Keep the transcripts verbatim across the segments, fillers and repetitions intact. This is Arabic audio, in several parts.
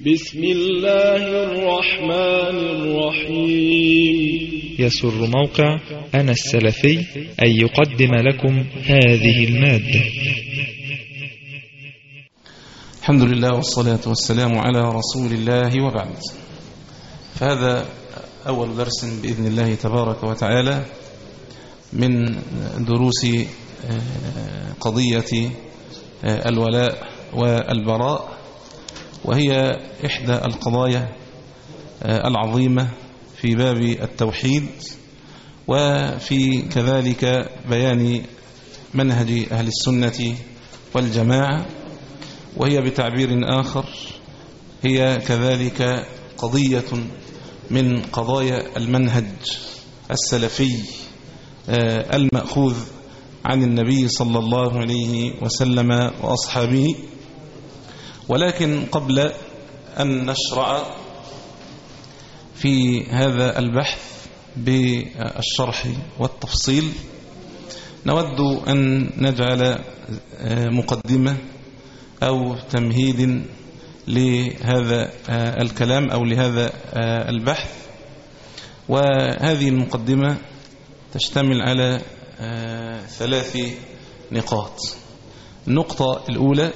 بسم الله الرحمن الرحيم. يسر موقع أنا السلفي أن يقدم لكم هذه المادة. الحمد لله والصلاة والسلام على رسول الله، وبعد. فهذا أول درس بإذن الله تبارك وتعالى من دروس قضية الولاء والبراء، وهي إحدى القضايا العظيمة في باب التوحيد، وفي كذلك بيان منهج أهل السنة والجماعة، وهي بتعبير آخر هي كذلك قضية من قضايا المنهج السلفي المأخوذ عن النبي صلى الله عليه وسلم وأصحابه. ولكن قبل أن نشرع في هذا البحث بالشرح والتفصيل، نود أن نجعل مقدمة أو تمهيد لهذا الكلام أو لهذا البحث. وهذه المقدمة تشتمل على ثلاث نقاط. النقطة الأولى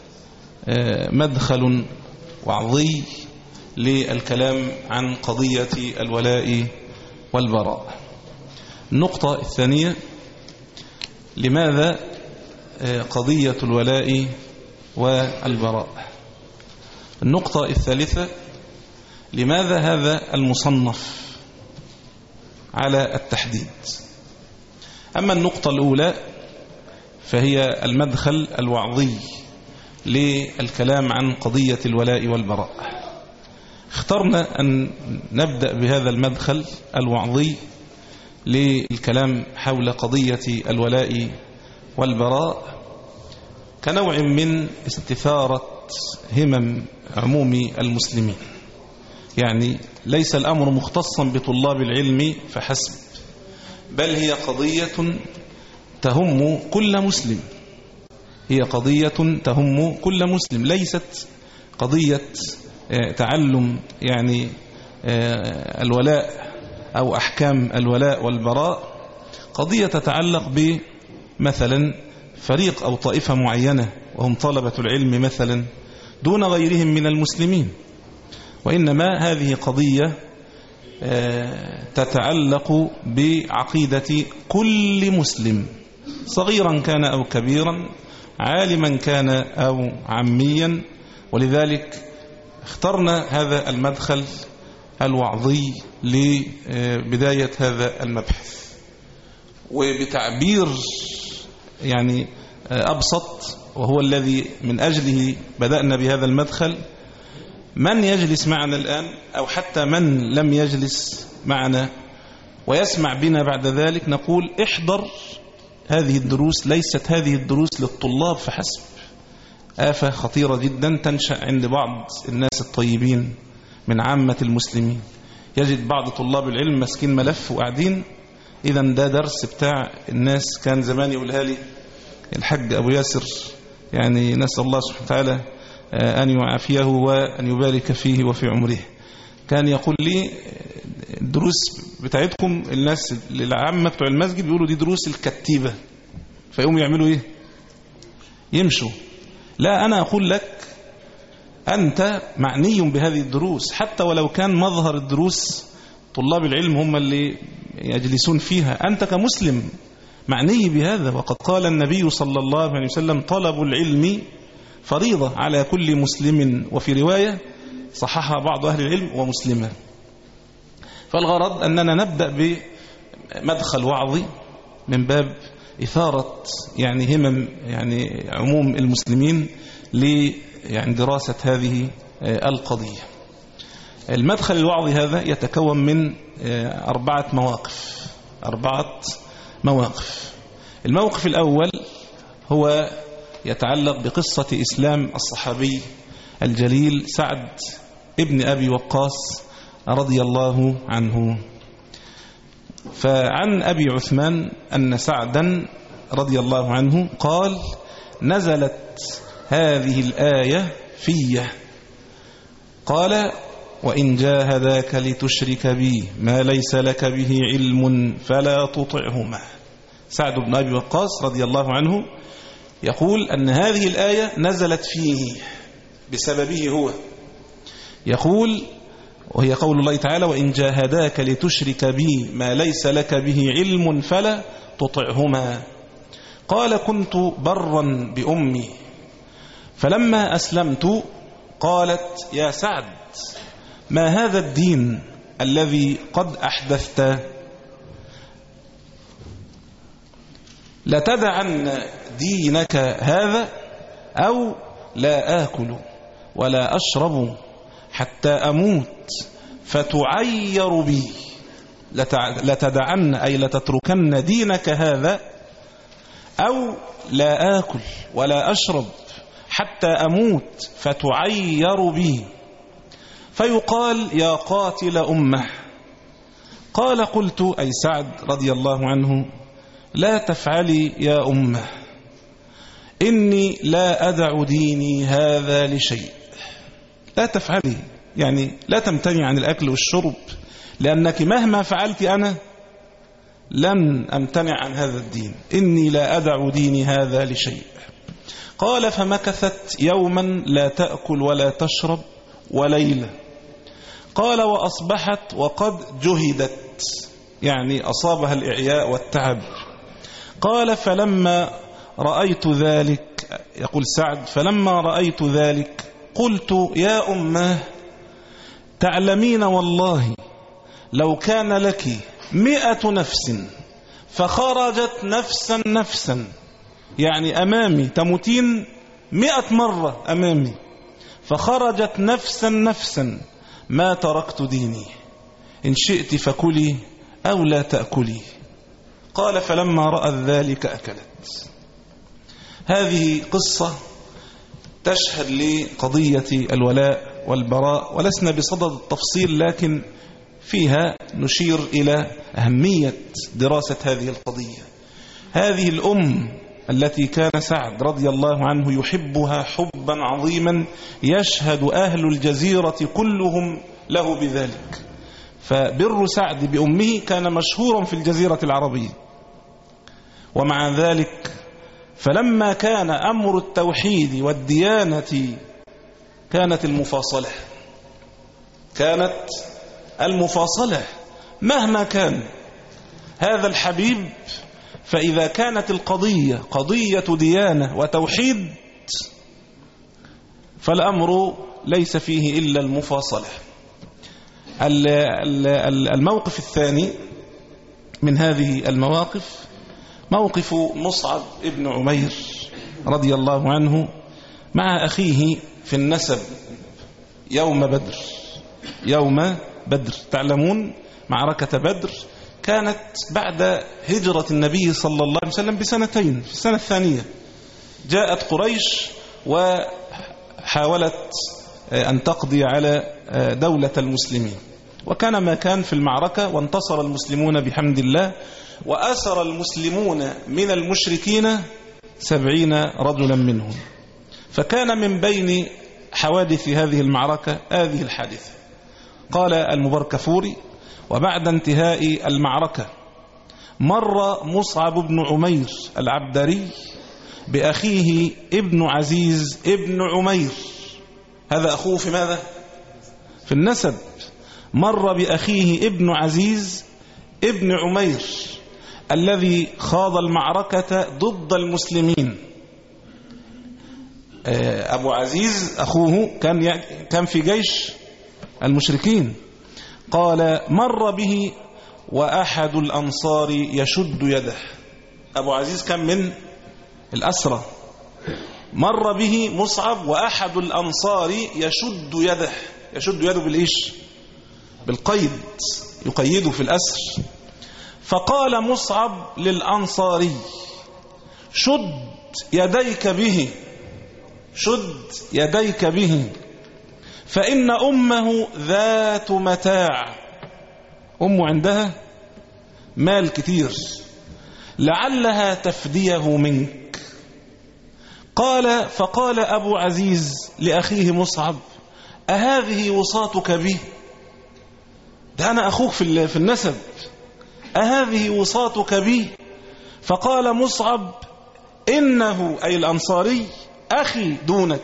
مدخل وعظي للكلام عن قضية الولاء والبراء. النقطة الثانية لماذا قضية الولاء والبراء. النقطة الثالثة لماذا هذا المصنف على التحديد. أما النقطة الأولى فهي المدخل الوعظي للكلام عن قضية الولاء والبراء. اخترنا أن نبدأ بهذا المدخل الوعظي للكلام حول قضية الولاء والبراء كنوع من استثارة همم عموم المسلمين. يعني ليس الأمر مختصا بطلاب العلم فحسب، بل هي قضية تهم كل مسلم، هي قضية تهم كل مسلم، ليست قضية تعلم يعني الولاء أو أحكام الولاء والبراء، قضية تتعلق بمثلا فريق أو طائفة معينة وهم طلبة العلم مثلا دون غيرهم من المسلمين، وإنما هذه قضية تتعلق بعقيدة كل مسلم صغيرا كان أو كبيرا، عالما كان أو عاميا. ولذلك اخترنا هذا المدخل الوعظي لبداية هذا المبحث. وبتعبير يعني أبسط، وهو الذي من أجله بدأنا بهذا المدخل، من يجلس معنا الآن أو حتى من لم يجلس معنا ويسمع بنا بعد ذلك، نقول احضر هذه الدروس. ليست هذه الدروس للطلاب فحسب، آفة خطيرة جدا تنشأ عند بعض الناس الطيبين من عامة المسلمين. يجد بعض طلاب العلم مسكين ملف وقاعدين، إذا ده درس بتاع الناس. كان زمان يقولها لي الحج أبو ياسر، يعني نسأل الله سبحانه وتعالى أن يعافيه وأن يبارك فيه وفي عمره. كان يقول لي الدروس بتاعتكم الناس العامة بتوع المسجد بيقولوا دي دروس الكتيبة، فيقوموا يعملوا إيه؟ يمشوا. لا، أنا أقول لك أنت معني بهذه الدروس، حتى ولو كان مظهر الدروس طلاب العلم هم اللي يجلسون فيها، أنت كمسلم معني بهذا. وقد قال النبي صلى الله عليه وسلم طلب العلم فريضة على كل مسلم، وفي رواية صححها بعض أهل العلم ومسلمة. فالغرض أننا نبدأ بمدخل وعظي من باب إثارة يعني همم يعني عموم المسلمين ل يعني دراسة هذه القضية. المدخل الوعظي هذا يتكون من أربعة مواقف أربعة مواقف. الموقف الأول هو يتعلق بقصة إسلام الصحابي الجليل سعد ابن أبي وقاص رضي الله عنه. فعن أبي عثمان أن سعدا رضي الله عنه قال: نزلت هذه الآية فيه، قال وإن جاهداك لتشرك بي ما ليس لك به علم فلا تطعهما. سعد بن أبي وقاص رضي الله عنه يقول أن هذه الآية نزلت فيه بسببه هو، يقول وهي قول الله تعالى وإن جاهداك لتشرك بي ما ليس لك به علم فلا تطعهما. قال كنت برا بأمي فلما أسلمت قالت يا سعد ما هذا الدين الذي قد أحدثت؟ لتدعن دينك هذا أو لا آكل ولا أشرب حتى أموت فتعير بي. لتدعن أي لتتركن دينك هذا أو لا آكل ولا أشرب حتى أموت فتعير بي. فيقال يا قاتل أمه. قال قلت أي سعد رضي الله عنه لا تفعلي يا أمه إني لا أدع ديني هذا لشيء. لا تفعلي يعني لا تمتنع عن الأكل والشرب، لأنك مهما فعلت أنا لن أمتنع عن هذا الدين، إني لا أدع ديني هذا لشيء. قال فمكثت يوما لا تأكل ولا تشرب وليلة. قال وأصبحت وقد جهدت يعني أصابها الإعياء والتعب. قال فلما رأيت ذلك يقول سعد فلما رأيت ذلك قلت يا أمه تعلمين والله لو كان لك مئة نفس فخرجت نفسا نفسا يعني أمامي تموتين مئة مرة أمامي فخرجت نفسا نفسا ما تركت ديني إن شئت فكلي أو لا تأكلي. قال فلما رأت ذلك أكلت. هذه قصة تشهد لقضية الولاء والبراء، ولسنا بصدد التفصيل لكن فيها نشير إلى أهمية دراسة هذه القضية. هذه الأم التي كان سعد رضي الله عنه يحبها حبا عظيما يشهد أهل الجزيرة كلهم له بذلك، فبر سعد بأمه كان مشهورا في الجزيرة العربية. ومع ذلك فلما كان أمر التوحيد والديانة كانت المفاصلة كانت المفاصلة مهما كان هذا الحبيب، فإذا كانت القضية قضية ديانة وتوحيد فالأمر ليس فيه إلا المفاصلة. الموقف الثاني من هذه المواقف موقف مصعب ابن عمير رضي الله عنه مع أخيه في النسب يوم بدر. يوم بدر تعلمون معركة بدر كانت بعد هجرة النبي صلى الله عليه وسلم بسنتين، في السنة الثانية جاءت قريش وحاولت أن تقضي على دولة المسلمين، وكان ما كان في المعركة وانتصر المسلمون بحمد الله، وأسر المسلمون من المشركين سبعين رجلا منهم. فكان من بين حوادث هذه المعركة هذه الحادثة. قال المبركفوري وبعد انتهاء المعركة مر مصعب بن عمير العبدري بأخيه ابن عزيز ابن عمير، هذا أخوه في ماذا؟ في النسب. مر بأخيه ابن عزيز ابن عمير الذي خاض المعركة ضد المسلمين. أبو عزيز أخوه كان كان في جيش المشركين. قال مر به وأحد الأنصار يشد يده. أبو عزيز كان من الأسرى. مر به مصعب وأحد الأنصار يشد يده. يشد يده بالإيش؟ بالقيد، يقيده في الأسر. فقال مصعب للأنصاري شد يديك به، شد يديك به، فإن أمه ذات متاع، أمه عندها مال كتير، لعلها تفديه منك. قال فقال أبو عزيز لأخيه مصعب أهذه وصاتك بي؟ ده أنا أخوك في النسب، أهذه وصاتك بي؟ فقال مصعب إنه أي الأنصاري أخي دونك.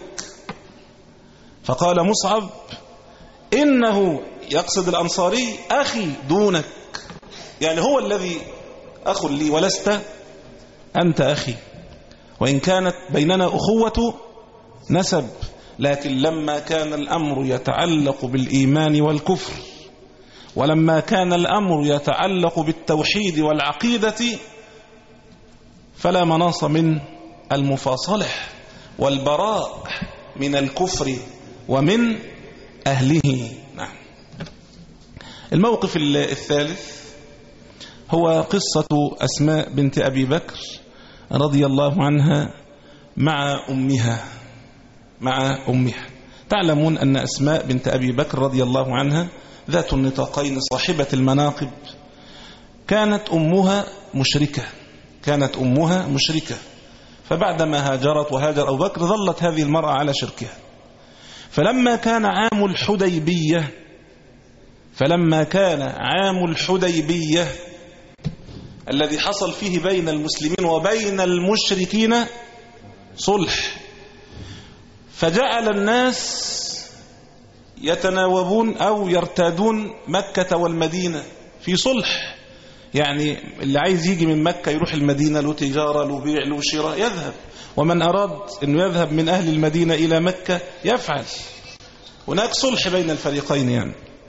فقال مصعب إنه يقصد الأنصاري أخي دونك، يعني هو الذي أخ لي ولست أنت أخي، وإن كانت بيننا أخوة نسب، لكن لما كان الأمر يتعلق بالإيمان والكفر، ولما كان الأمر يتعلق بالتوحيد والعقيدة، فلا مناص من المفاصلة والبراء من الكفر ومن أهله. نعم. الموقف الثالث هو قصة أسماء بنت أبي بكر رضي الله عنها مع أمها مع أمها تعلمون أن أسماء بنت أبي بكر رضي الله عنها ذات النطاقين صاحبة المناقب، كانت أمها مشركة كانت أمها مشركة فبعدما هاجرت وهاجر أبو بكر ظلت هذه المرأة على شركها. فلما كان عام الحديبية فلما كان عام الحديبية الذي حصل فيه بين المسلمين وبين المشركين صلح، فجعل الناس يتناوبون أو يرتادون مكة والمدينة في صلح، يعني اللي عايز يجي من مكة يروح المدينة، له تجارة له بيع له شراء يذهب، ومن أراد أنه يذهب من أهل المدينة إلى مكة يفعل، هناك صلح بين الفريقين يعني.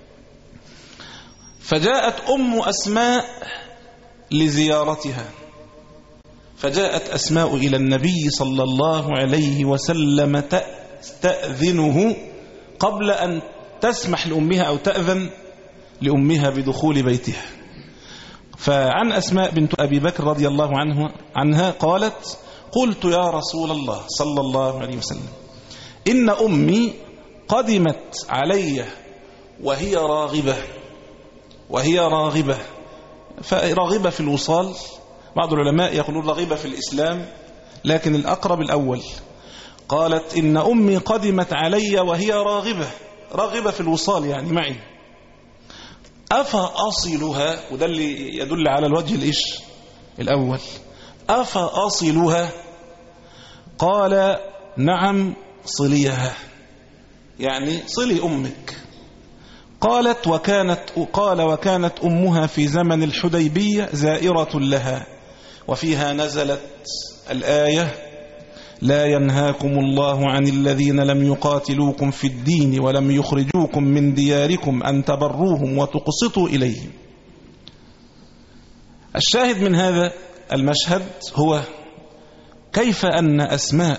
فجاءت أم أسماء لزيارتها، فجاءت أسماء إلى النبي صلى الله عليه وسلم تستأذنه قبل أن تسمح لأمها أو تأذن لأمها بدخول بيتها. فعن أسماء بنت أبي بكر رضي الله عنه عنها قالت: قلت يا رسول الله صلى الله عليه وسلم إن أمي قدمت علي وهي راغبة وهي راغبة فراغبة في الوصال، بعض العلماء يقولون راغبة في الإسلام، لكن الأقرب الأول. قالت إن أمي قدمت علي وهي راغبة راغبة في الوصال يعني معي، أفأصلها، وده اللي يدل على الوجه الإيش الأول، أفأصلها؟ قال نعم صليها، يعني صلي أمك. قالت وكانت قال وكانت أمها في زمن الحديبية زائرة لها، وفيها نزلت الآية: لا ينهاكم الله عن الذين لم يقاتلوكم في الدين ولم يخرجوكم من دياركم أن تبروهم وتقسطوا إليهم. الشاهد من هذا المشهد هو كيف أن أسماء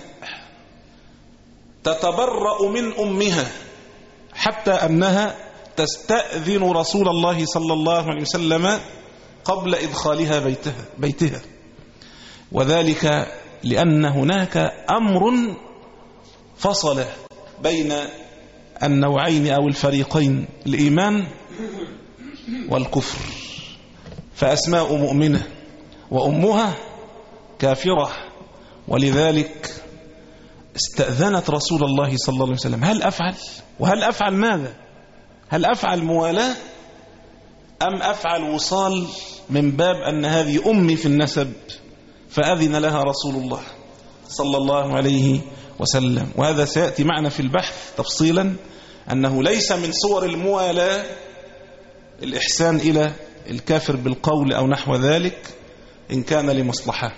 تتبرأ من أمها حتى أنها تستأذن رسول الله صلى الله عليه وسلم قبل إدخالها بيتها, بيتها. وذلك لأن هناك أمر فصل بين النوعين أو الفريقين، الإيمان والكفر. فأسماء مؤمنة وأمها كافرة، ولذلك استأذنت رسول الله صلى الله عليه وسلم: هل أفعل؟ وهل أفعل ماذا؟ هل أفعل موالاة أم أفعل وصال من باب أن هذه أمي في النسب؟ فأذن لها رسول الله صلى الله عليه وسلم. وهذا سيأتي معنا في البحث تفصيلا أنه ليس من صور الموالاة الإحسان إلى الكافر بالقول أو نحو ذلك إن كان لمصلحة.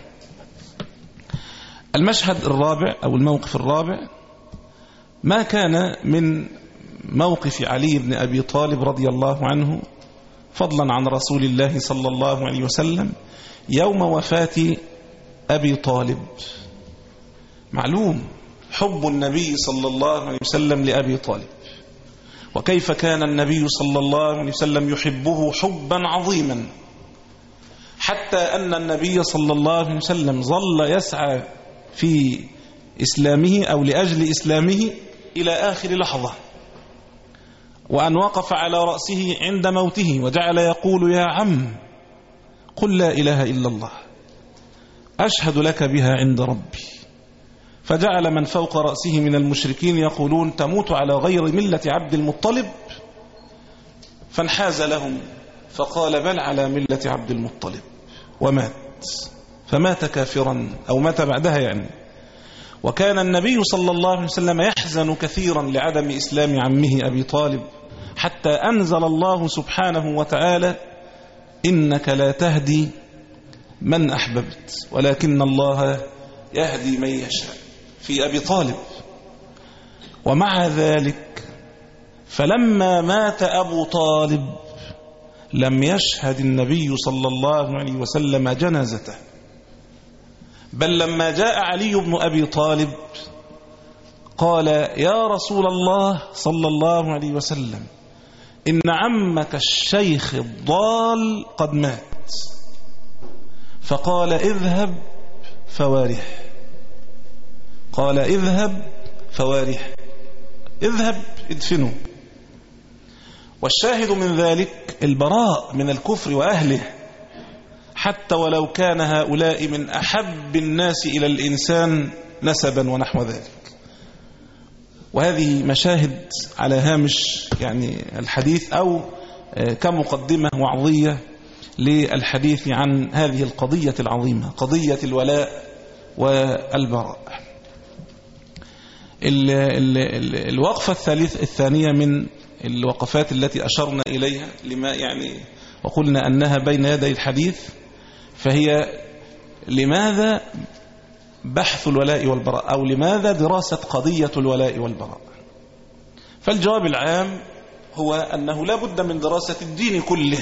المشهد الرابع أو الموقف الرابع ما كان من موقف علي بن أبي طالب رضي الله عنه فضلا عن رسول الله صلى الله عليه وسلم يوم وفاة أبي طالب. معلوم حب النبي صلى الله عليه وسلم لأبي طالب، وكيف كان النبي صلى الله عليه وسلم يحبه حبا عظيما، حتى أن النبي صلى الله عليه وسلم ظل يسعى في إسلامه أو لأجل إسلامه إلى آخر لحظة، وأن وقف على رأسه عند موته وجعل يقول: يا عم قل لا إله إلا الله أشهد لك بها عند ربي. فجعل من فوق رأسه من المشركين يقولون تموت على غير ملة عبد المطلب، فانحاز لهم فقال بل على ملة عبد المطلب، ومات، فمات كافرا أو مات بعدها يعني. وكان النبي صلى الله عليه وسلم يحزن كثيرا لعدم إسلام عمه أبي طالب، حتى أنزل الله سبحانه وتعالى إنك لا تهدي من أحببت ولكن الله يهدي من يشاء في أبي طالب. ومع ذلك فلما مات أبو طالب لم يشهد النبي صلى الله عليه وسلم جنازته، بل لما جاء علي بن أبي طالب قال يا رسول الله صلى الله عليه وسلم إن عمك الشيخ الضال قد مات، فقال اذهب فوارح، قال اذهب فوارح، اذهب ادفنه. والشاهد من ذلك البراء من الكفر وأهله، حتى ولو كان هؤلاء من أحب الناس إلى الإنسان نسبا ونحو ذلك. وهذه مشاهد على هامش يعني الحديث أو كمقدمة وعظية للحديث عن هذه القضية العظيمة، قضية الولاء والبراء. ال ال ال الوقفة الثالث الثانية من الوقفات التي أشرنا إليها لما يعني وقلنا أنها بين يدي الحديث، فهي لماذا بحث الولاء والبراء أو لماذا دراسة قضية الولاء والبراء. فالجواب العام هو أنه لا بد من دراسة الدين كله.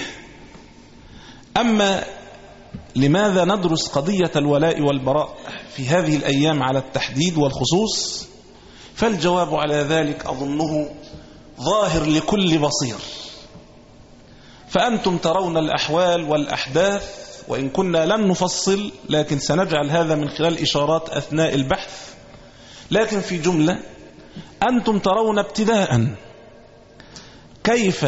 أما لماذا ندرس قضية الولاء والبراء في هذه الأيام على التحديد والخصوص، فالجواب على ذلك أظنه ظاهر لكل بصير. فأنتم ترون الأحوال والأحداث، وإن كنا لن نفصل لكن سنجعل هذا من خلال إشارات أثناء البحث. لكن في جملة أنتم ترون ابتداء كيف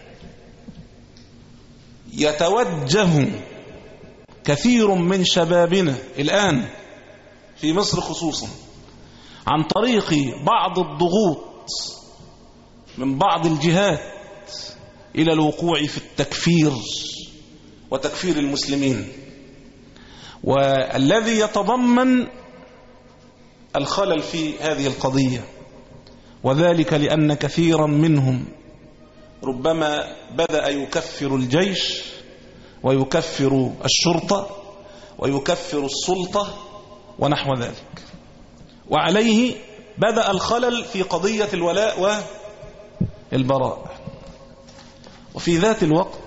يتوجه كثير من شبابنا الآن في مصر خصوصا عن طريق بعض الضغوط من بعض الجهات إلى الوقوع في التكفير وتكفير المسلمين، والذي يتضمن الخلل في هذه القضية. وذلك لأن كثيرا منهم ربما بدأ يكفر الجيش ويكفر الشرطة ويكفر السلطة ونحو ذلك، وعليه بدأ الخلل في قضية الولاء والبراء. وفي ذات الوقت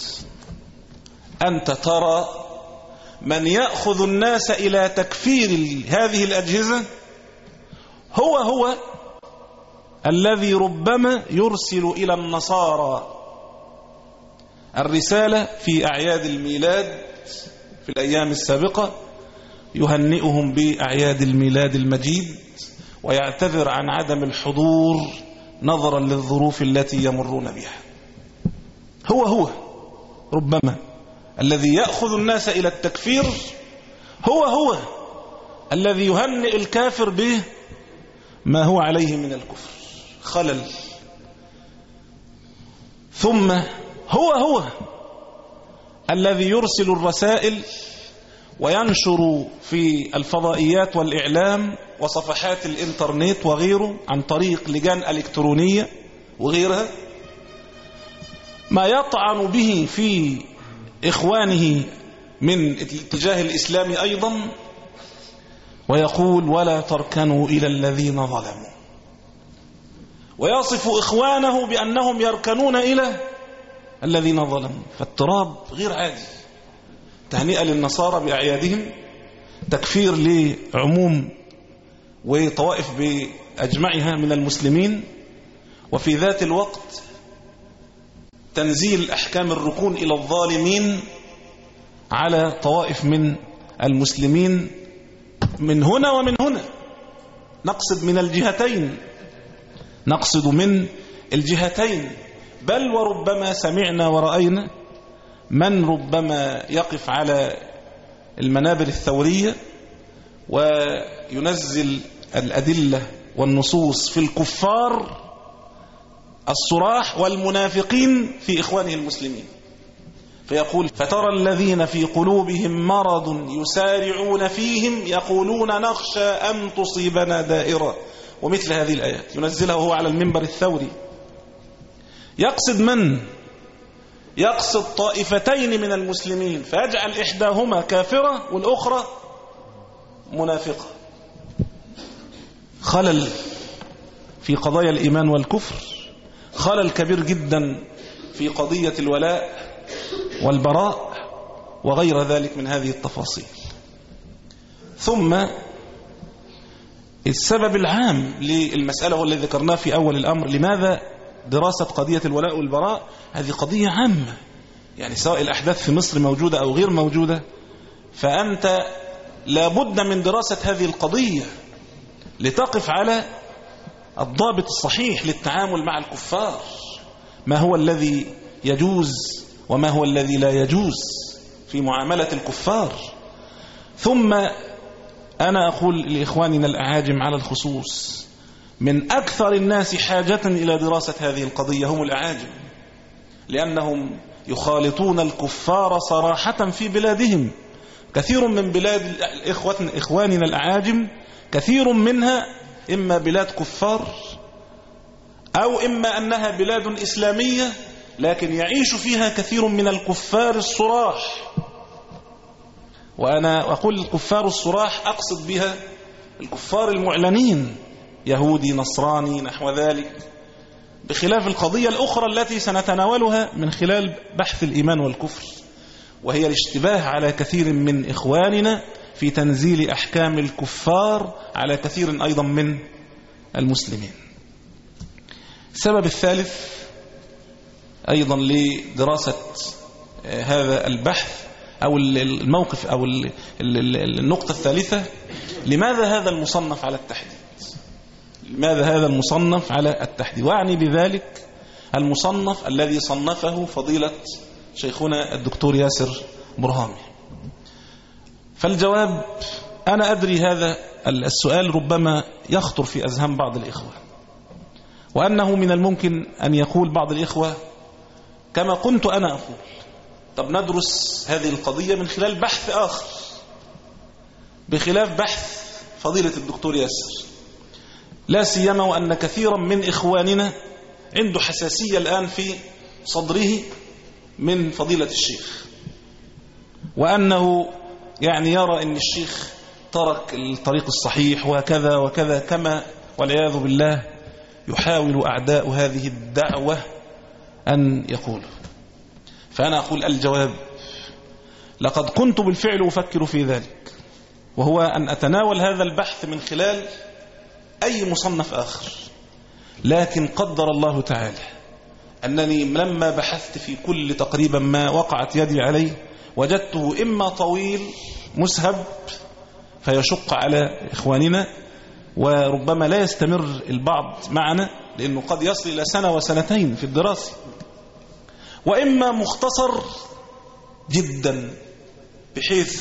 أنت ترى من يأخذ الناس إلى تكفير هذه الأجهزة هو هو الذي ربما يرسل إلى النصارى الرسالة في أعياد الميلاد في الأيام السابقة، يهنئهم بأعياد الميلاد المجيد ويعتذر عن عدم الحضور نظرا للظروف التي يمرون بها. هو هو ربما الذي يأخذ الناس إلى التكفير هو هو الذي يهنئ الكافر به ما هو عليه من الكفر، خلل. ثم هو هو الذي يرسل الرسائل وينشر في الفضائيات والإعلام وصفحات الإنترنت وغيره عن طريق لجان إلكترونية وغيرها ما يطعن به في إخوانه من الاتجاه الإسلامي أيضا، ويقول ولا تركنوا إلى الذين ظلموا، ويصف إخوانه بأنهم يركنون إلى الذين ظلموا. فاضطراب غير عادي، تهنئة للنصارى بأعيادهم، تكفير لعموم وطوائف بأجمعها من المسلمين، وفي ذات الوقت تنزيل أحكام الركون إلى الظالمين على طوائف من المسلمين من هنا ومن هنا. نقصد من الجهتين، نقصد من الجهتين. بل وربما سمعنا ورأينا من ربما يقف على المنابر الثورية وينزل الأدلة والنصوص في الكفار الصراح والمنافقين في إخوانه المسلمين، فيقول فترى الذين في قلوبهم مرض يسارعون فيهم يقولون نخشى أن تصيبنا دائرة، ومثل هذه الآيات ينزلها هو على المنبر الثوري. يقصد من؟ يقصد طائفتين من المسلمين فيجعل إحداهما كافرة والأخرى منافقة. خلل في قضايا الإيمان والكفر، خلل كبير جدا في قضية الولاء والبراء وغير ذلك من هذه التفاصيل. ثم السبب العام للمسألة هو الذي ذكرناه في أول الأمر. لماذا دراسة قضية الولاء والبراء؟ هذه قضية عامة، يعني سواء الأحداث في مصر موجودة أو غير موجودة، فأنت لابد من دراسة هذه القضية لتقف على الضابط الصحيح للتعامل مع الكفار، ما هو الذي يجوز وما هو الذي لا يجوز في معاملة الكفار. ثم أنا أقول لإخواننا الأعاجم على الخصوص، من أكثر الناس حاجة إلى دراسة هذه القضية هم الأعاجم، لأنهم يخالطون الكفار صراحة في بلادهم. كثير من بلاد إخواننا الأعاجم كثير منها إما بلاد كفار أو إما أنها بلاد إسلامية، لكن يعيش فيها كثير من الكفار الصراح. وأنا أقول الكفار الصراح أقصد بها الكفار المعلنين، يهودي نصراني نحو ذلك، بخلاف القضية الأخرى التي سنتناولها من خلال بحث الإيمان والكفر، وهي الاشتباه على كثير من إخواننا في تنزيل أحكام الكفار على كثير أيضا من المسلمين. السبب الثالث أيضا لدراسة هذا البحث أو الموقف أو النقطة الثالثة، لماذا هذا المصنف على التحديد؟ لماذا هذا المصنف على التحديد؟ وأعني بذلك المصنف الذي صنفه فضيلة شيخنا الدكتور ياسر برهامي. فالجواب، أنا أدري هذا السؤال ربما يخطر في أذهان بعض الإخوة، وأنه من الممكن أن يقول بعض الإخوة كما كنت أنا أقول، طب ندرس هذه القضية من خلال بحث آخر بخلاف بحث فضيلة الدكتور ياسر، لا سيما وأن كثيرا من إخواننا عنده حساسية الآن في صدره من فضيلة الشيخ، وأنه يعني يرى أن الشيخ ترك الطريق الصحيح وكذا وكذا، كما والعياذ بالله يحاول أعداء هذه الدعوة أن يقولوا. فأنا أقول الجواب، لقد كنت بالفعل أفكر في ذلك، وهو أن أتناول هذا البحث من خلال أي مصنف آخر، لكن قدر الله تعالى أنني لما بحثت في كل تقريبا ما وقعت يدي عليه وجدته إما طويل مسهب فيشق على إخواننا، وربما لا يستمر البعض معنا لأنه قد يصل إلى سنة وسنتين في الدراسة، وإما مختصر جدا بحيث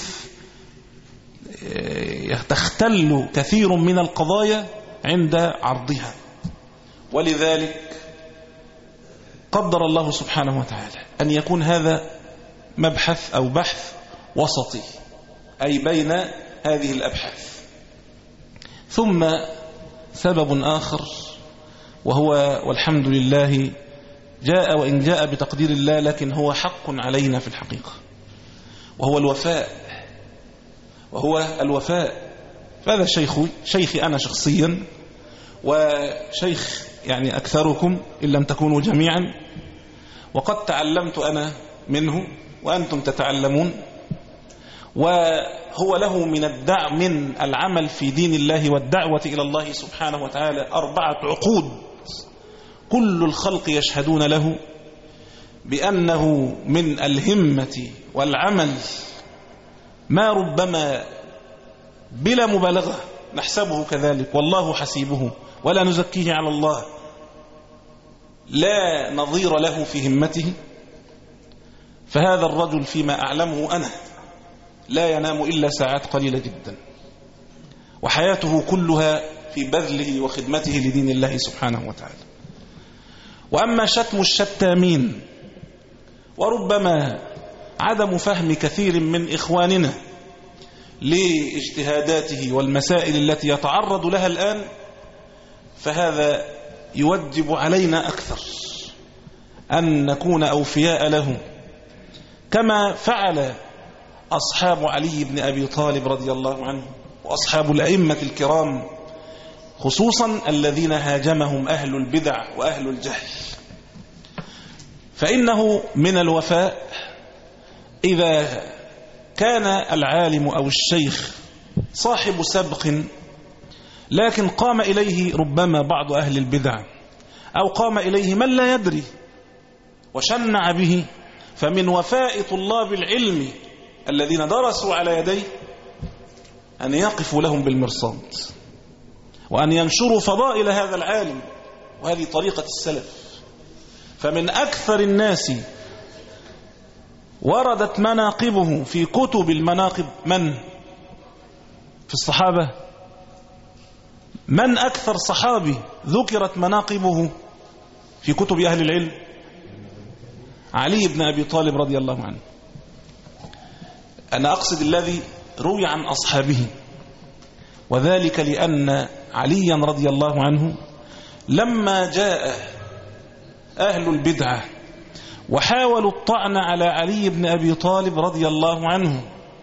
تختل كثير من القضايا عند عرضها. ولذلك قدر الله سبحانه وتعالى أن يكون هذا مبحث أو بحث وسطي، أي بين هذه الأبحاث. ثم سبب آخر، وهو والحمد لله جاء وإن جاء بتقدير الله، لكن هو حق علينا في الحقيقة، وهو الوفاء وهو الوفاء فهذا شيخي شيخي أنا شخصيا، وشيخ يعني أكثركم إن لم تكونوا جميعا، وقد تعلمت أنا منه وأنتم تتعلمون. وهو له من الدعم من العمل في دين الله والدعوة إلى الله سبحانه وتعالى أربعة عقود كل الخلق يشهدون له بأنه من الهمة والعمل ما ربما بلا مبالغة نحسبه كذلك، والله حسيبه ولا نزكيه على الله، لا نظير له في همته. فهذا الرجل فيما أعلمه أنا لا ينام إلا ساعات قليلة جدا، وحياته كلها في بذله وخدمته لدين الله سبحانه وتعالى. وأما شتم الشتامين وربما عدم فهم كثير من إخواننا لاجتهاداته والمسائل التي يتعرض لها الآن، فهذا يوجب علينا أكثر أن نكون أوفياء له، كما فعل أصحاب علي بن أبي طالب رضي الله عنه وأصحاب الأئمة الكرام، خصوصا الذين هاجمهم أهل البدع وأهل الجهل. فإنه من الوفاء إذا كان العالم أو الشيخ صاحب سبق، لكن قام إليه ربما بعض أهل البدع أو قام إليه من لا يدري وشنع به، فمن وفاء طلاب العلم الذين درسوا على يديه أن يقفوا لهم بالمرصاد وأن ينشروا فضائل هذا العالم، وهذه طريقة السلف. فمن أكثر الناس وردت مناقبه في كتب المناقب من؟ في الصحابة. من أكثر صحابي ذكرت مناقبه في كتب أهل العلم؟ علي بن أبي طالب رضي الله عنه. أنا أقصد الذي روي عن أصحابه، وذلك لأن عليا رضي الله عنه لما جاء أهل البدعة وحاولوا الطعن على علي بن أبي طالب رضي الله عنه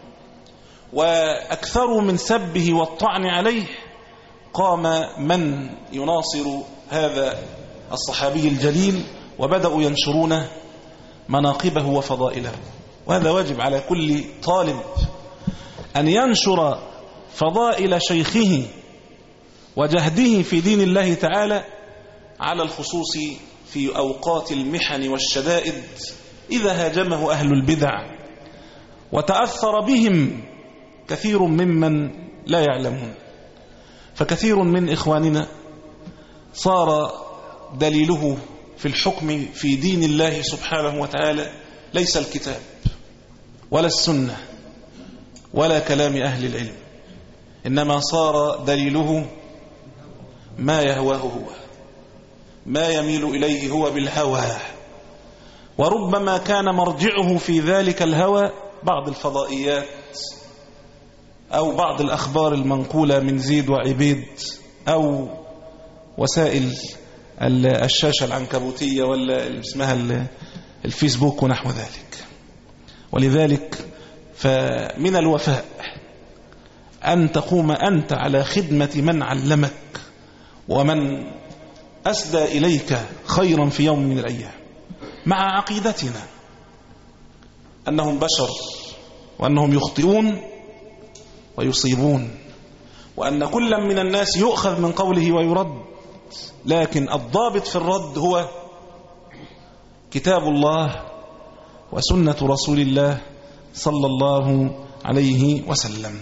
وأكثروا من سبه والطعن عليه، قام من يناصر هذا الصحابي الجليل وبدأوا ينشرون مناقبه وفضائله. وهذا واجب على كل طالب أن ينشر فضائل شيخه وجهده في دين الله تعالى، على الخصوص في أوقات المحن والشدائد إذا هاجمه أهل البدع وتأثر بهم كثير ممن لا يعلمون. فكثير من إخواننا صار دليله في الحكم في دين الله سبحانه وتعالى ليس الكتاب ولا السنة ولا كلام أهل العلم، إنما صار دليله ما يهواه هو، ما يميل إليه هو بالهوى، وربما كان مرجعه في ذلك الهوى بعض الفضائيات أو بعض الأخبار المنقولة من زيد وعبيد أو وسائل الشاشة العنكبوتية ولا اسمها الفيسبوك ونحو ذلك. ولذلك فمن الوفاء أن تقوم أنت على خدمة من علمك ومن أسدى إليك خيرا في يوم من الأيام، مع عقيدتنا أنهم بشر وأنهم يخطئون ويصيبون، وأن كل من الناس يؤخذ من قوله ويرد، لكن الضابط في الرد هو كتاب الله وسنة رسول الله صلى الله عليه وسلم.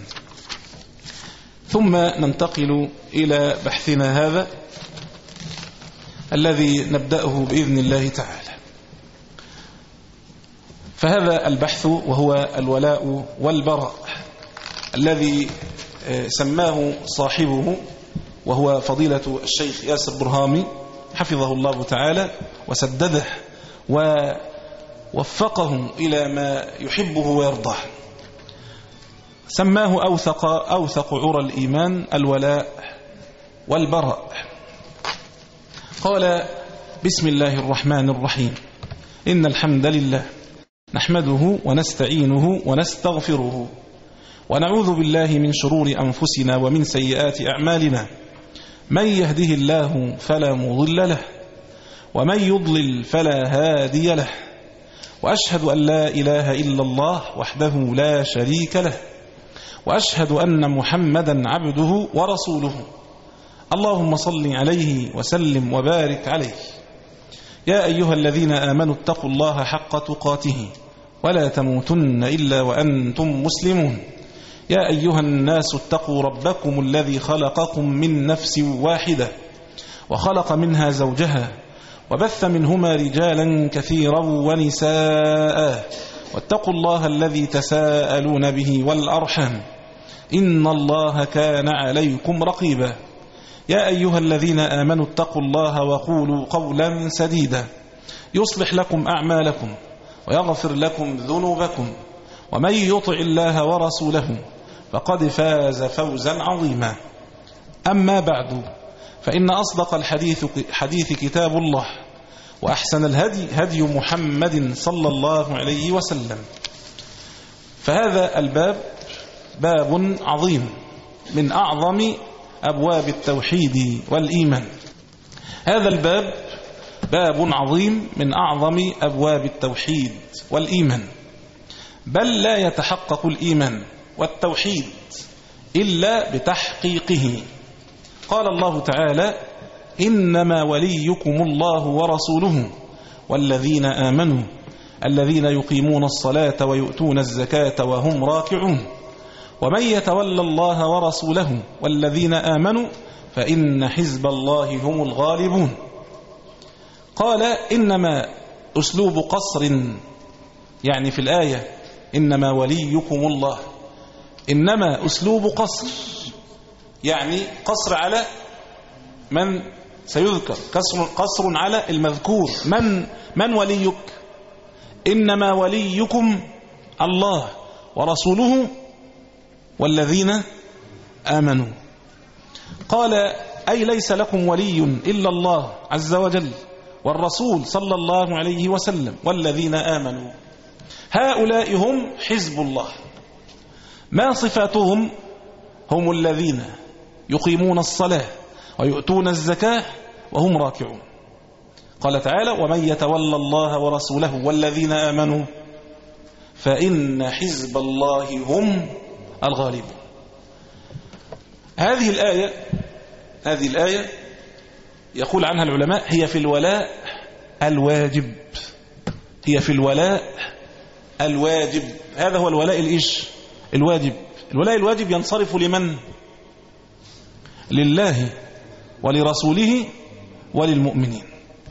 ثم ننتقل إلى بحثنا هذا الذي نبدأه بإذن الله تعالى. فهذا البحث وهو الولاء والبراء الذي سماه صاحبه وهو فضيلة الشيخ ياسر برهامي حفظه الله تعالى وسدده ووفقه إلى ما يحبه ويرضاه. سماه أوثق, أوثق عرى الإيمان الولاء والبراء. قال: بسم الله الرحمن الرحيم، إن الحمد لله نحمده ونستعينه ونستغفره ونعوذ بالله من شرور أنفسنا ومن سيئات أعمالنا، من يهده الله فلا مضل له ومن يضلل فلا هادي له، وأشهد أن لا إله إلا الله وحده لا شريك له، وأشهد أن محمدا عبده ورسوله، اللهم صل عليه وسلم وبارك عليه. يا أيها الذين آمنوا اتقوا الله حق تقاته ولا تموتن إلا وأنتم مسلمون. يا أيها الناس اتقوا ربكم الذي خلقكم من نفس واحدة وخلق منها زوجها وبث منهما رجالا كثيرا ونساء، واتقوا الله الذي تساءلون به والأرحام، إن الله كان عليكم رقيبا. يا أيها الذين آمنوا اتقوا الله وقولوا قولا سديدا يصلح لكم أعمالكم ويغفر لكم ذنوبكم ومن يطع الله ورسوله فقد فاز فوزا عظيما. أما بعد، فإن أصدق الحديث حديث كتاب الله، وأحسن الهدي هدي محمد صلى الله عليه وسلم. فهذا الباب باب عظيم من أعظم أبواب التوحيد والإيمان. هذا الباب باب عظيم من أعظم أبواب التوحيد والإيمان، بل لا يتحقق الإيمان والتوحيد إلا بتحقيقه. قال الله تعالى: إنما وليكم الله ورسوله والذين آمنوا الذين يقيمون الصلاة ويؤتون الزكاة وهم راكعون ومن يتولى الله ورسوله والذين آمنوا فإن حزب الله هم الغالبون. قال: إنما أسلوب قصر، يعني في الآية إنما وليكم الله، إنما أسلوب قصر، يعني قصر على من سيذكر، قصر, قصر على المذكور. من, من وليك؟ إنما وليكم الله ورسوله والذين آمنوا. قال: أي ليس لكم ولي إلا الله عز وجل والرسول صلى الله عليه وسلم والذين آمنوا، هؤلاء هم حزب الله. ما صفاتهم؟ هم الذين يقيمون الصلاة ويؤتون الزكاة وهم راكعون. قال تعالى: ومن يتولى الله ورسوله والذين آمنوا فإن حزب الله هم الغالبون. هذه الآية هذه الآية يقول عنها العلماء هي في الولاء الواجب، هي في الولاء الواجب. هذا هو الولاء الإيش؟ الواجب. الولاء الواجب ينصرف لمن؟ لله ولرسوله وللمؤمنين.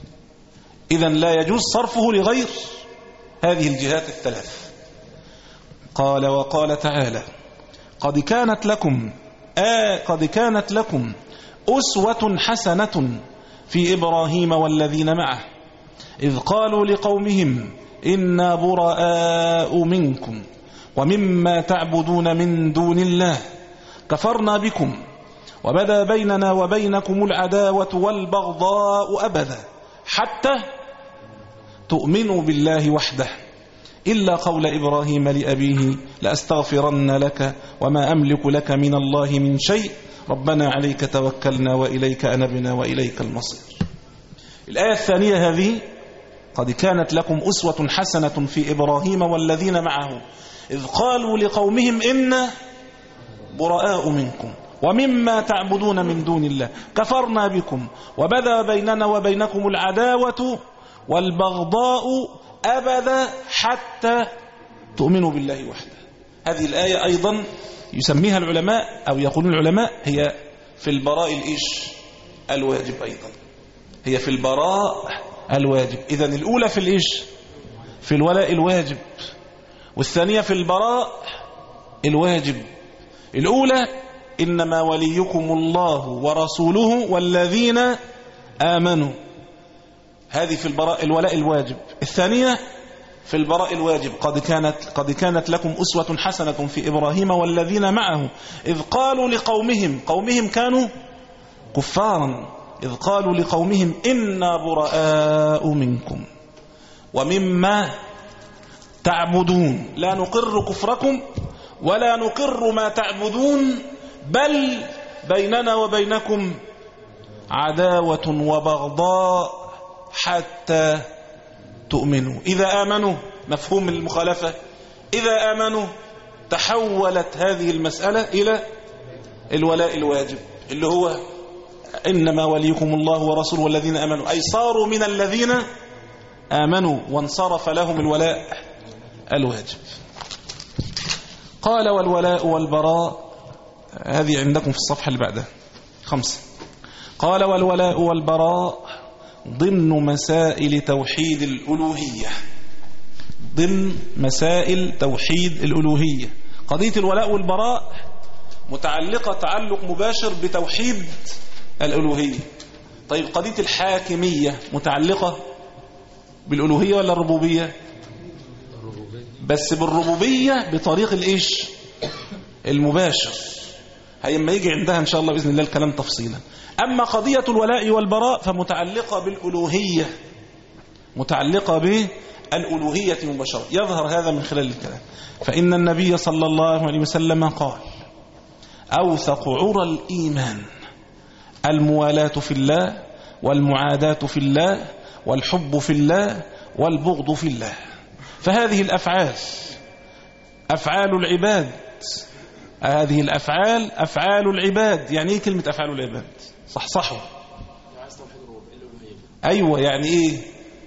إذن لا يجوز صرفه لغير هذه الجهات الثلاث. قال: وقال تعالى: قد كانت لكم آه قد كانت لكم أسوة حسنة في إبراهيم والذين معه إذ قالوا لقومهم إنا براء منكم ومما تعبدون من دون الله كفرنا بكم وبدا بيننا وبينكم العداوة والبغضاء أبدا حتى تؤمنوا بالله وحده إلا قول إبراهيم لأبيه لأستغفرن لك وما أملك لك من الله من شيء ربنا عليك توكلنا وإليك أنبنا وإليك المصير. الآية الثانية هذه: قد كانت لكم أسوة حسنة في إبراهيم والذين معه إذ قالوا لقومهم إنا براء منكم ومما تعبدون من دون الله كفرنا بكم وبدا بيننا وبينكم العداوة والبغضاء أبدا حتى تؤمنوا بالله وحده. هذه الآية أيضا يسميها العلماء أو يقولون العلماء هي في البراء الإيش؟ الواجب. أيضا هي في البراء الواجب. إذن الأولى في الإيش؟ في الولاء الواجب، والثانية في البراء الواجب. الأولى إنما وليكم الله ورسوله والذين آمنوا، هذه في البراء الولاء الواجب. الثانية في البراء الواجب: قد كانت قد كانت لكم أسوة حسنة في إبراهيم والذين معه إذ قالوا لقومهم، قومهم كانوا كفارا، إذ قالوا لقومهم إنا براء منكم ومما تعبدون لا نقر كفركم ولا نقر ما تعبدون بل بيننا وبينكم عداوة وبغضاء حتى تؤمنوا. إذا آمنوا، مفهوم المخالفة، إذا آمنوا تحولت هذه المسألة إلى الولاء الواجب اللي هو إنما وليكم الله ورسوله والذين آمنوا، أي صاروا من الذين آمنوا وانصرف لهم الولاء الواجب. قال: والولاء والبراء، هذه عندكم في الصفحة اللي بعدها خمسة. قال: والولاء والبراء ضمن مسائل توحيد الألوهية، ضمن مسائل توحيد الألوهية. قضية الولاء والبراء متعلقة تعلق مباشر بتوحيد الألوهية. طيب قضية الحاكمية متعلقة بالألوهية ولا الربوبية؟ بس بالربوبية بطريق الإيش المباشر، هيما يجي عندها إن شاء الله بإذن الله الكلام تفصيلا. أما قضية الولاء والبراء فمتعلقة بالألوهية، متعلقة بالألوهية مباشرة. يظهر هذا من خلال الكلام. فإن النبي صلى الله عليه وسلم قال: أوثق عرى الإيمان الموالاة في الله والمعاداة في الله والحب في الله والبغض في الله. فهذه الأفعال أفعال العباد، هذه الأفعال أفعال العباد. يعني إيه كلمة أفعال العباد؟ صح صحوا. أيوة يعني إيه؟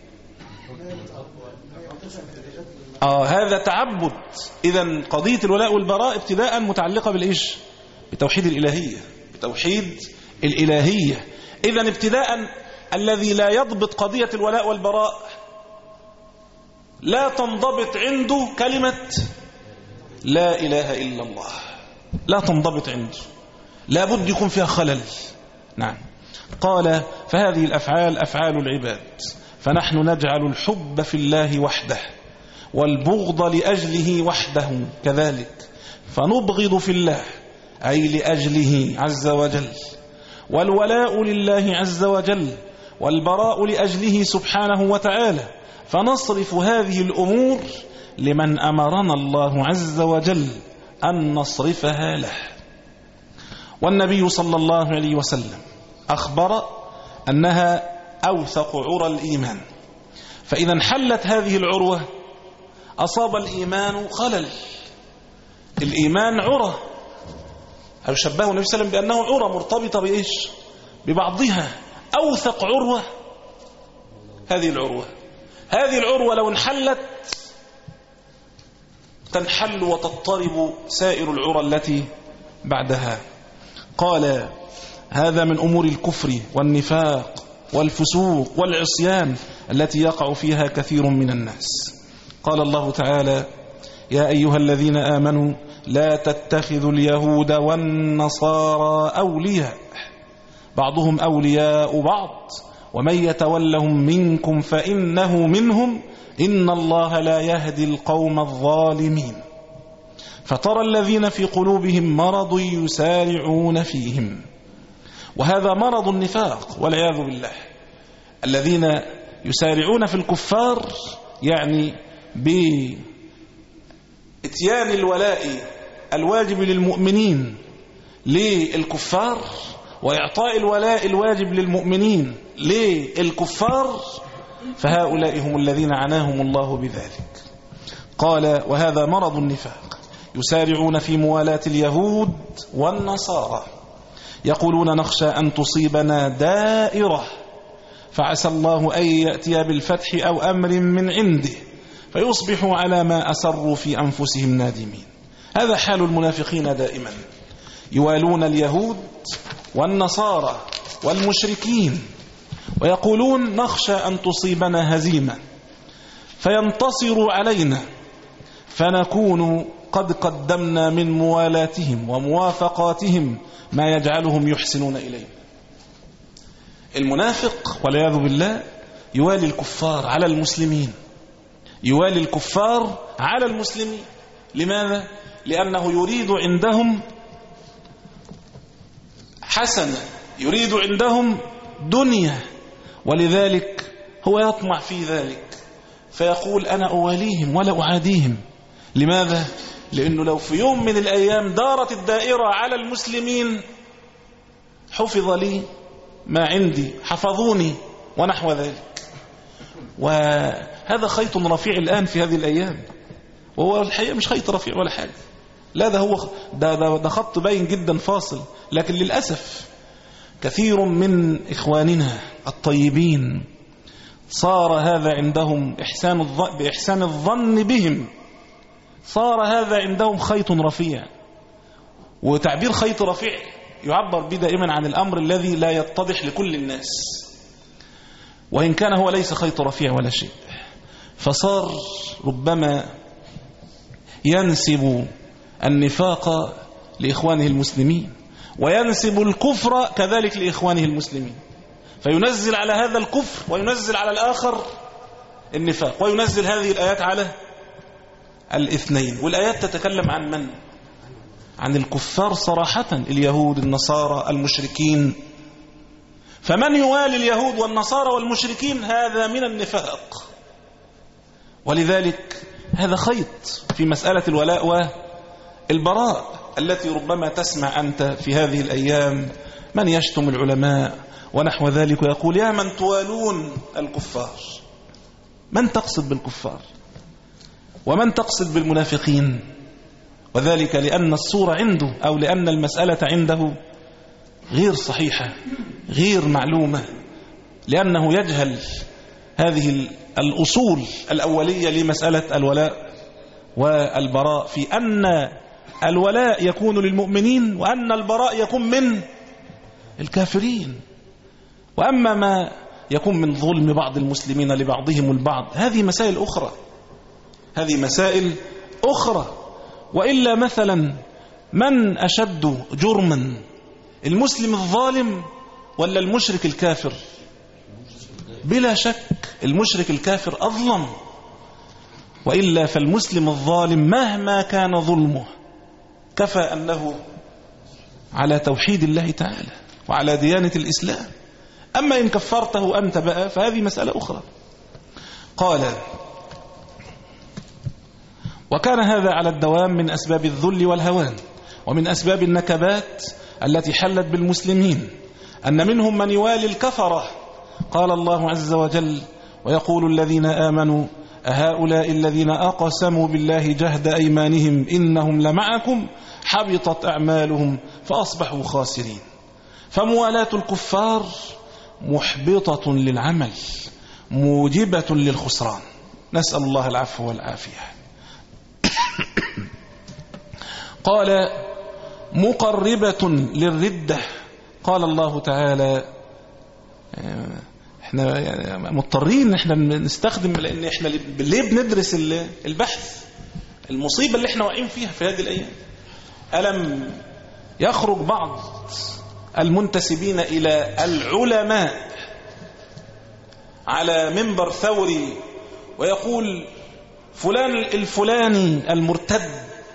آه هذا تعبد. إذن قضية الولاء والبراء ابتداء متعلقة بالإيش؟ بتوحيد الإلهية، بتوحيد الإلهية. إذن ابتداء الذي لا يضبط قضية الولاء والبراء لا تنضبط عنده كلمة لا إله إلا الله، لا تنضبط عنده، لا بد يكون فيها خلل. نعم. قال: فهذه الأفعال أفعال العباد، فنحن نجعل الحب في الله وحده والبغض لأجله وحده كذلك، فنبغض في الله أي لأجله عز وجل، والولاء لله عز وجل، والبراء لأجله سبحانه وتعالى، فنصرف هذه الأمور لمن أمرنا الله عز وجل أن نصرفها له. والنبي صلى الله عليه وسلم أخبر أنها أوثق عرى الإيمان، فإذا انحلت هذه العروة أصاب الإيمان خلل. الإيمان عرى، أو شبهه النبي صلى الله عليه وسلم بأنه عرى مرتبطة بإيش؟ ببعضها. أوثق عروة هذه العروة، هذه العروة لو انحلت تنحل وتضطرب سائر العرى التي بعدها. قال: هذا من أمور الكفر والنفاق والفسوق والعصيان التي يقع فيها كثير من الناس. قال الله تعالى: يا أيها الذين آمنوا لا تتخذوا اليهود والنصارى أولياء بعضهم أولياء بعض ومن يتولهم منكم فإنه منهم إن الله لا يهدي القوم الظالمين. فترى الذين في قلوبهم مرض يسارعون فيهم، وهذا مرض النفاق والعياذ بالله. الذين يسارعون في الكفار يعني بإتيان الولاء الواجب للمؤمنين للكفار وإعطاء الولاء الواجب للمؤمنين للكفار، فهؤلاء هم الذين عناهم الله بذلك. قال: وهذا مرض النفاق، يسارعون في موالاة اليهود والنصارى، يقولون نخشى أن تصيبنا دائرة فعسى الله أن يأتي بالفتح أو أمر من عنده فيصبحوا على ما أسروا في أنفسهم نادمين. هذا حال المنافقين دائما، يوالون اليهود والنصارى والمشركين ويقولون نخشى أن تصيبنا هزيمة فينتصروا علينا فنكون قد قدمنا من موالاتهم وموافقاتهم ما يجعلهم يحسنون إلينا. المنافق والعياذ بالله يوالي الكفار على المسلمين، يوالي الكفار على المسلمين. لماذا؟ لأنه يريد عندهم حسنة، يريد عندهم دنيا، ولذلك هو يطمع في ذلك فيقول أنا أواليهم ولا أعاديهم. لماذا؟ لأنه لو في يوم من الأيام دارت الدائرة على المسلمين حفظ لي ما عندي، حفظوني ونحو ذلك. وهذا خيط رفيع الآن في هذه الأيام، وهو الحقيقة مش خيط رفيع ولا حاجة، لا ده هو ده, ده, ده خط باين جدا فاصل. لكن للأسف كثير من إخواننا الطيبين صار هذا عندهم إحسان الظن بإحسان الظن بهم، صار هذا عندهم خيط رفيع. وتعبير خيط رفيع يعبر به دائما عن الأمر الذي لا يتضح لكل الناس، وإن كان هو ليس خيط رفيع ولا شيء. فصار ربما ينسب النفاق لإخوانه المسلمين، وينسب الكفر كذلك لإخوانه المسلمين، فينزل على هذا الكفر وينزل على الآخر النفاق، وينزل هذه الآيات على الاثنين. والآيات تتكلم عن من؟ عن الكفار صراحة، اليهود النصارى المشركين. فمن يوالي اليهود والنصارى والمشركين هذا من النفاق. ولذلك هذا خيط في مسألة الولاء والبراء التي ربما تسمع أنت في هذه الأيام من يشتم العلماء ونحو ذلك ويقول يا من توالون الكفار. من تقصد بالكفار ومن تقصد بالمنافقين؟ وذلك لأن الصورة عنده أو لأن المسألة عنده غير صحيحة غير معلومة، لأنه يجهل هذه الأصول الأولية لمسألة الولاء والبراء، في أن الولاء يكون للمؤمنين وأن البراء يكون من الكافرين. وأما ما يكون من ظلم بعض المسلمين لبعضهم البعض هذه مسائل أخرى، هذه مسائل أخرى. وإلا مثلا من أشد جرما، المسلم الظالم ولا المشرك الكافر؟ بلا شك المشرك الكافر أظلم. وإلا فالمسلم الظالم مهما كان ظلمه كفى أنه على توحيد الله تعالى وعلى ديانة الإسلام. أما إن كفرته أنت بقى فهذه مسألة أخرى. قال وكان هذا على الدوام من أسباب الذل والهوان ومن أسباب النكبات التي حلت بالمسلمين أن منهم من يوالي الكفرة. قال الله عز وجل ويقول الذين آمنوا أهؤلاء الذين أقسموا بالله جهد أيمانهم إنهم لمعكم حبطت أعمالهم فأصبحوا خاسرين. فموالاة الكفار محبطة للعمل موجبة للخسران، نسأل الله العفو والعافية. قال مقربة للردة. قال الله تعالى احنا يعني مضطرين احنا نستخدم، لان احنا ليه بندرس البحث؟ المصيبة اللي احنا واقعين فيها في هذه الايام. ألم يخرج بعض المنتسبين الى العلماء على منبر ثوري ويقول فلان الفلاني المرتد،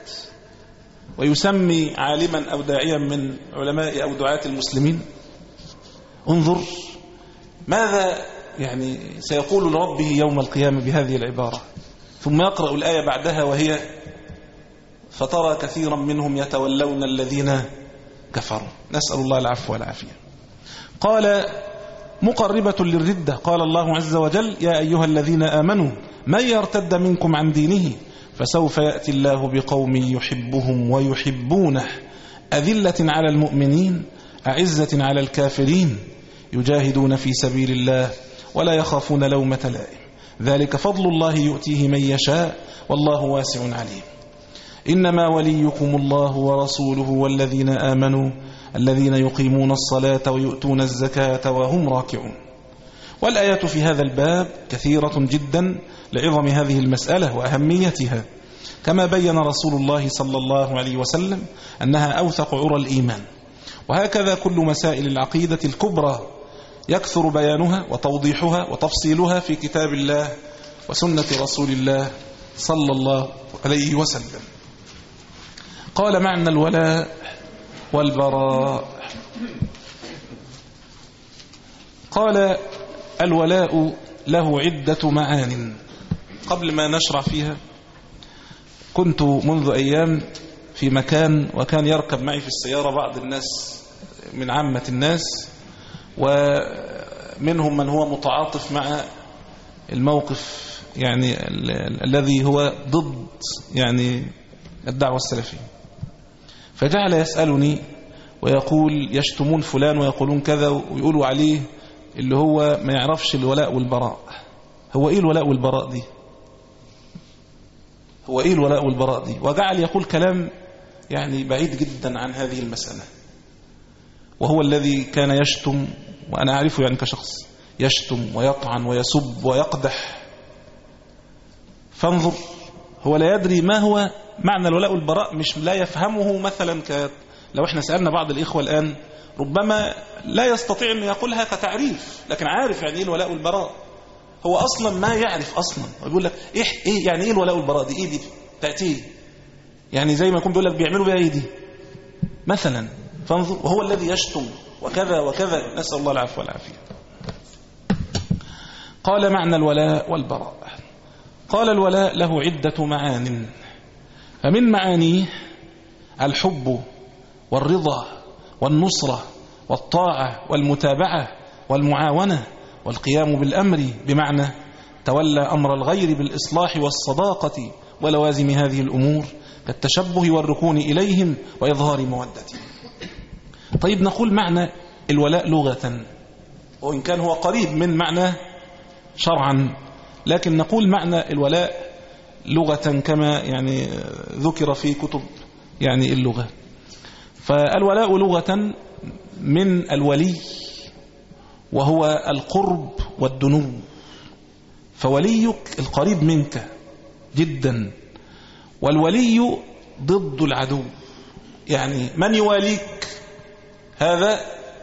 ويسمي عالما أو داعيا من علماء أو دعاة المسلمين؟ انظر ماذا يعني سيقول لربه يوم القيامة بهذه العبارة. ثم يقرأ الآية بعدها وهي فترى كثيرا منهم يتولون الذين كفروا، نسأل الله العفو والعافية. قال مقربة للردة. قال الله عز وجل يا أيها الذين آمنوا من يرتد منكم عن دينه فسوف يأتي الله بقوم يحبهم ويحبونه أذلة على المؤمنين أعزة على الكافرين يجاهدون في سبيل الله ولا يخافون لومة لائم ذلك فضل الله يؤتيه من يشاء والله واسع عليم. إنما وليكم الله ورسوله والذين آمنوا الذين يقيمون الصلاة ويؤتون الزكاة وهم راكعون. والآيات في هذا الباب كثيرة جدا لعظم هذه المسألة وأهميتها، كما بين رسول الله صلى الله عليه وسلم أنها أوثق عرى الإيمان. وهكذا كل مسائل العقيدة الكبرى يكثر بيانها وتوضيحها وتفصيلها في كتاب الله وسنة رسول الله صلى الله عليه وسلم. قال معنى الولاء والبراء. قال الولاء له عدة معان. قبل ما نشرع فيها كنت منذ أيام في مكان وكان يركب معي في السيارة بعض الناس من عامة الناس، ومنهم من هو متعاطف مع الموقف يعني ال ال الذي هو ضد يعني الدعوة السلفية، فجعل يسألني ويقول يشتمون فلان ويقولون كذا ويقولوا عليه اللي هو ما يعرفش الولاء والبراء. هو ايه الولاء والبراء دي؟ هو ايه الولاء والبراء دي؟ وجعل يقول كلام يعني بعيد جدا عن هذه المسألة، وهو الذي كان يشتم، وأنا أعرفه يعني كشخص، يشتم ويطعن ويسب ويقدح. فانظر هو لا يدري ما هو معنى الولاء والبراء، مش لا يفهمه مثلا ك لو احنا سألنا بعض الإخوة الآن ربما لا يستطيع أن يقولها كتعريف، لكن عارف يعني إيه الولاء والبراء. هو أصلا ما يعرف أصلا، يقول لك إيه, إيه يعني إيه الولاء والبراء دي؟ إيه دي تأتيه؟ يعني زي ما يكون بيقول لك بيعملوا بها إيه دي مثلا، فانظر. وهو الذي يشتم وكذا وكذا، نسأل الله العفو والعافية. قال معنى الولاء والبراء. قال الولاء له عدة معان، فمن معانيه الحب والرضا والنصرة والطاعة والمتابعة والمعاونة والقيام بالأمر، بمعنى تولى أمر الغير بالإصلاح والصداقة ولوازم هذه الأمور كالتشبه والركون إليهم وإظهار مودتهم. طيب نقول معنى الولاء لغة، وإن كان هو قريب من معنى شرعا، لكن نقول معنى الولاء لغة كما يعني ذكر في كتب يعني اللغة. فالولاء لغة من الولي، وهو القرب والدنو، فوليك القريب منك جدا، والولي ضد العدو. يعني من يواليك هذا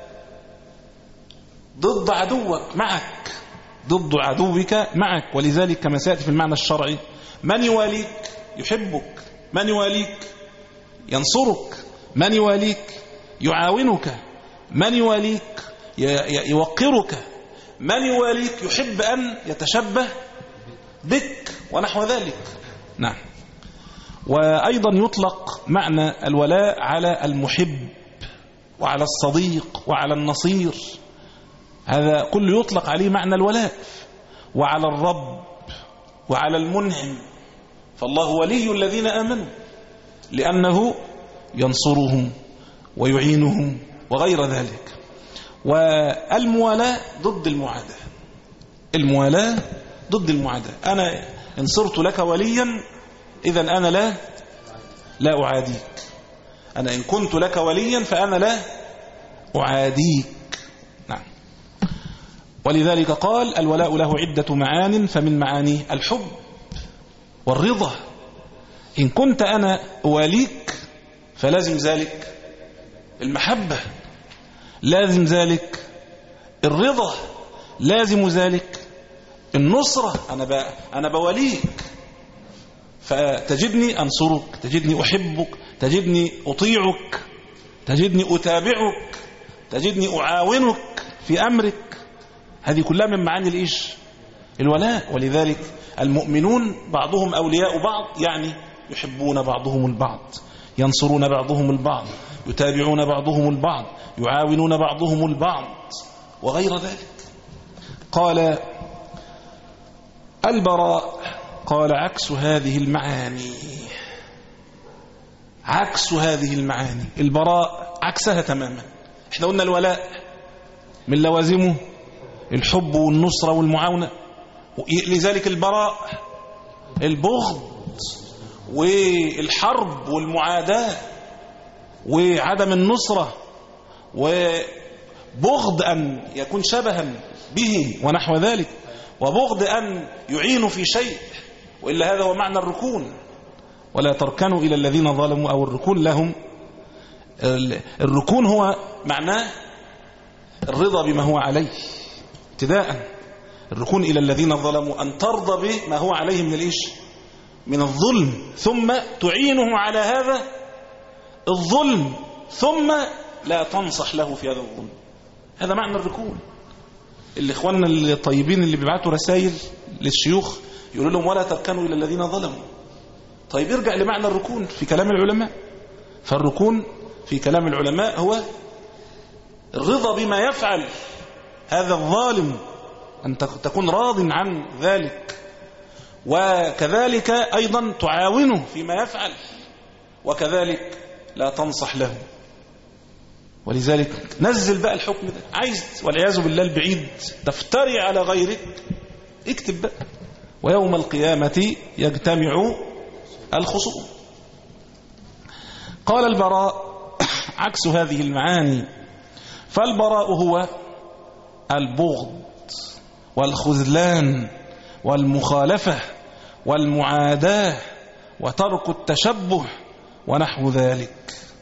ضد عدوك معك، ضد عدوك معك. ولذلك كما سيأتي في المعنى الشرعي، من يواليك يحبك، من يواليك ينصرك، من يواليك يعاونك، من يواليك يوقرك، من يواليك يحب أن يتشبه بك ونحو ذلك. نعم. وأيضا يطلق معنى الولاء على المحب وعلى الصديق وعلى النصير، هذا كله يطلق عليه معنى الولاء، وعلى الرب وعلى المنعم. فالله ولي الذين آمنوا لأنه ينصرهم ويعينهم وغير ذلك. والموالاة ضد المعاداة، الموالاة ضد المعاداة. أنا إن صرت لك وليا إذن أنا لا لا أعاديك، أنا إن كنت لك وليا فأنا لا أعاديك. نعم. ولذلك قال الولاء له عدة معان، فمن معانيه الحب والرضا. إن كنت أنا أواليك فلازم ذلك المحبة، لازم ذلك الرضا، لازم ذلك النصرة. أنا ب... أنا بوليك فتجدني أنصرك، تجدني أحبك، تجدني أطيعك، تجدني أتابعك، تجدني أعاونك في أمرك. هذه كلها من معاني الإيش؟ الولاء. ولذلك المؤمنون بعضهم أولياء بعض، يعني يحبون بعضهم البعض، ينصرون بعضهم البعض، يتابعون بعضهم البعض، يعاونون بعضهم البعض وغير ذلك. قال البراء، قال عكس هذه المعاني، عكس هذه المعاني. البراء عكسها تماما. احنا قلنا الولاء من لوازمه الحب والنصرة والمعاونة، لذلك البراء البغض والحرب والمعاداة وعدم النصرة وبغض أن يكون شبها به ونحو ذلك، وبغض أن يعين في شيء، وإلا هذا هو معنى الركون. ولا تركنوا إلى الذين ظلموا، أو الركون لهم. الركون هو معناه الرضا بما هو عليه ابتداء. الركون إلى الذين ظلموا أن ترضى بما هو عليه من الإيش؟ من الظلم، ثم تعينه على هذا الظلم، ثم لا تنصح له في هذا الظلم. هذا معنى الركون. الإخوان الطيبين اللي بيبعتوا رسائل للشيوخ يقولوا لهم ولا تركنوا إلى الذين ظلموا. طيب ارجع لمعنى الركون في كلام العلماء. فالركون في كلام العلماء هو الرضا بما يفعل هذا الظالم، أن تكون راض عن ذلك، وكذلك أيضا تعاونه فيما يفعل، وكذلك لا تنصح له. ولذلك نزل بقى الحكم ده. عايز والعياذ بالله البعيد تفتري على غيرك، اكتب بقى ويوم القيامة يجتمع الخصوم. قال البراء عكس هذه المعاني. فالبراء هو البغض والخذلان والمخالفة والمعاداة وترك التشبه ونحو ذلك.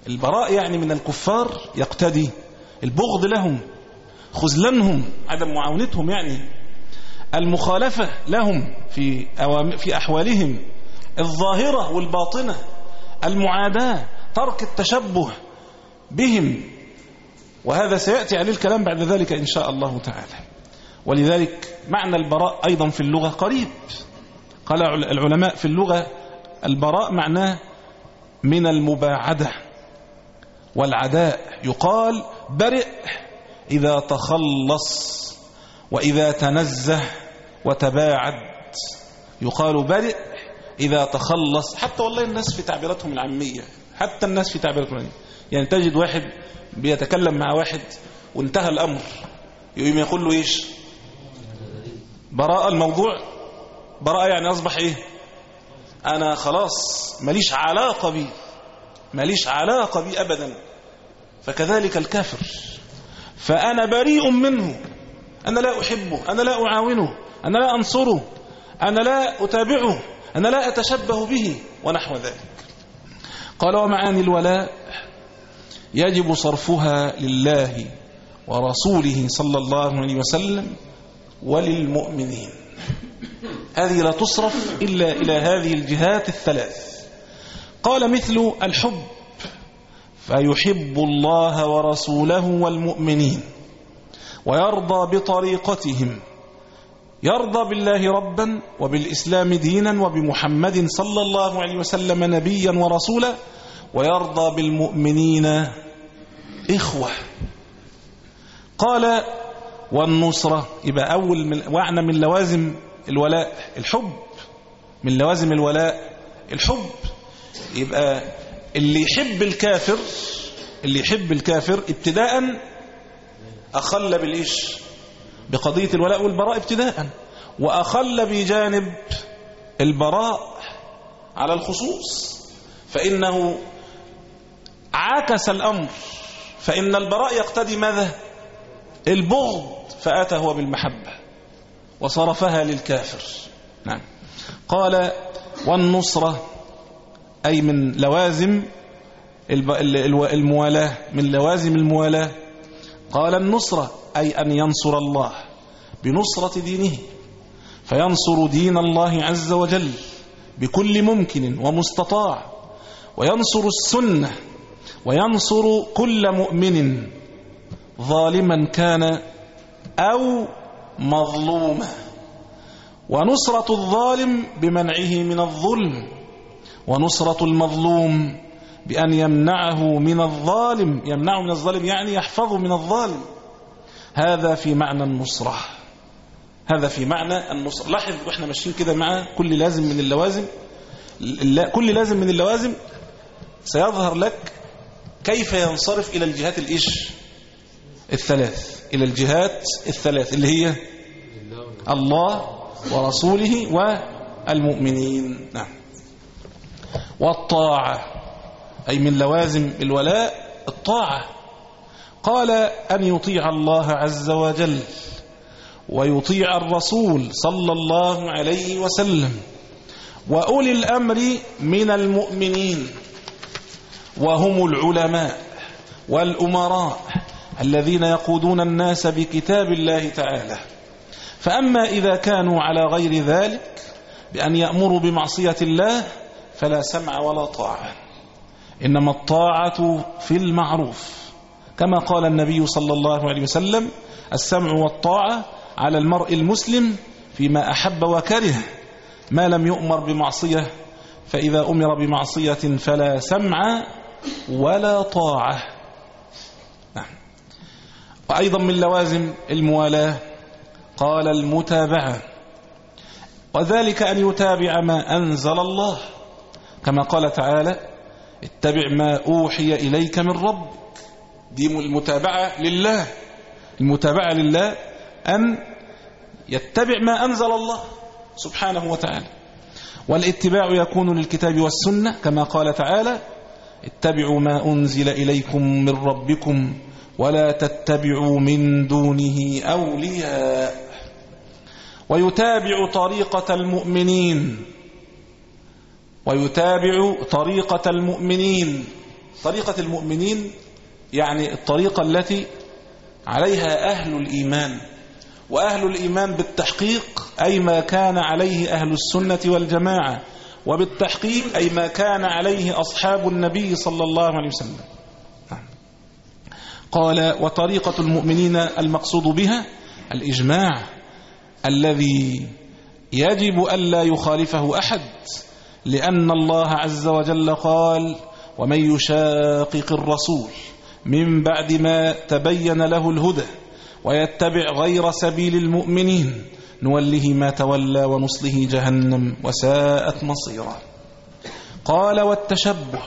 البراء يعني من الكفار يقتدي البغض لهم، خذلانهم، عدم معاونتهم، يعني المخالفة لهم في في أحوالهم الظاهرة والباطنة، المعاداة، ترك التشبه بهم، وهذا سيأتي عليه الكلام بعد ذلك إن شاء الله تعالى. ولذلك معنى البراء أيضا في اللغة قريب. قال العلماء في اللغة البراء معناه من المباعدة والعداء. يقال برئ إذا تخلص وإذا تنزه وتباعد، يقال برئ إذا تخلص. حتى والله الناس في تعبيراتهم العامية، حتى الناس في تعبيراتهم العامية، يعني تجد واحد بيتكلم مع واحد وانتهى الأمر، يقوم يقول له إيش؟ براءة الموضوع، براءة يعني أصبح إيه؟ أنا خلاص ماليش علاقة بي، ماليش علاقة بي أبدا. فكذلك الكافر، فأنا بريء منه، أنا لا أحبه، أنا لا أعاونه، أنا لا أنصره، أنا لا أتابعه، أنا لا أتشبه به ونحو ذلك. قال ومعاني الولاء يجب صرفها لله ورسوله صلى الله عليه وسلم وللمؤمنين. هذه لا تصرف إلا إلى هذه الجهات الثلاث. قال مثل الحب، فيحب الله ورسوله والمؤمنين ويرضى بطريقتهم، يرضى بالله ربا وبالإسلام دينا وبمحمد صلى الله عليه وسلم نبيا ورسولا، ويرضى بالمؤمنين إخوة. قال والنصرة، يبقى أول معنى من لوازم الولاء الحب، من لوازم الولاء الحب. يبقى اللي يحب الكافر، اللي يحب الكافر ابتداء أخل بالإيش؟ بقضية الولاء والبراء ابتداء، وأخل بجانب البراء على الخصوص، فإنه عكس الأمر، فإن البراء يقتضي ماذا؟ البغض، فأتى هو بالمحبة وصرفها للكافر. نعم. قال والنصرة أي من لوازم الموالاة، من لوازم الموالاة. قال النصرة أي أن ينصر الله بنصرة دينه، فينصر دين الله عز وجل بكل ممكن ومستطاع، وينصر السنة، وينصر كل مؤمن ظالما كان أو مظلوما. ونصرة الظالم بمنعه من الظلم، ونصرة المظلوم بأن يمنعه من الظالم، يمنعه من الظالم يعني يحفظه من الظالم. هذا في معنى النصرة، هذا في معنى النصرة. لاحظ واحنا ماشيين كده مع كل لازم من اللوازم، كل لازم من اللوازم سيظهر لك كيف ينصرف إلى الجهات الإيش الثلاث، إلى الجهات الثلاث اللي هي الله ورسوله والمؤمنين. نعم. والطاعة أي من لوازم الولاء الطاعة. قال أن يطيع الله عز وجل ويطيع الرسول صلى الله عليه وسلم وأولي الأمر من المؤمنين، وهم العلماء والأمراء الذين يقودون الناس بكتاب الله تعالى. فأما إذا كانوا على غير ذلك بأن يأمروا بمعصية الله فلا سمع ولا طاعة، إنما الطاعة في المعروف، كما قال النبي صلى الله عليه وسلم السمع والطاعة على المرء المسلم فيما أحب وكره ما لم يؤمر بمعصية، فإذا أمر بمعصية فلا سمع ولا طاعة. نعم. وأيضا من لوازم الموالاة قال المتابعة، وذلك أن يتابع ما أنزل الله، كما قال تعالى اتبع ما أوحي إليك من ربك. دي المتابعة لله، المتابعة لله أن يتبع ما أنزل الله سبحانه وتعالى. والاتباع يكون للكتاب والسنة، كما قال تعالى اتبعوا ما أنزل إليكم من ربكم ولا تتبعوا من دونه أولياء. ويتابع طريقة المؤمنين، ويتابع طريقة المؤمنين طريقة المؤمنين يعني الطريقة التي عليها أهل الإيمان، وأهل الإيمان بالتحقيق أي ما كان عليه أهل السنة والجماعة، وبالتحقيق أي ما كان عليه أصحاب النبي صلى الله عليه وسلم. قال وطريقة المؤمنين المقصود بها الإجماع الذي يجب ألا يخالفه أحد، لأن الله عز وجل قال ومن يشاقق الرسول من بعد ما تبين له الهدى ويتبع غير سبيل المؤمنين نوله ما تولى ونصله جهنم وساءت مصيرا. قال والتشبه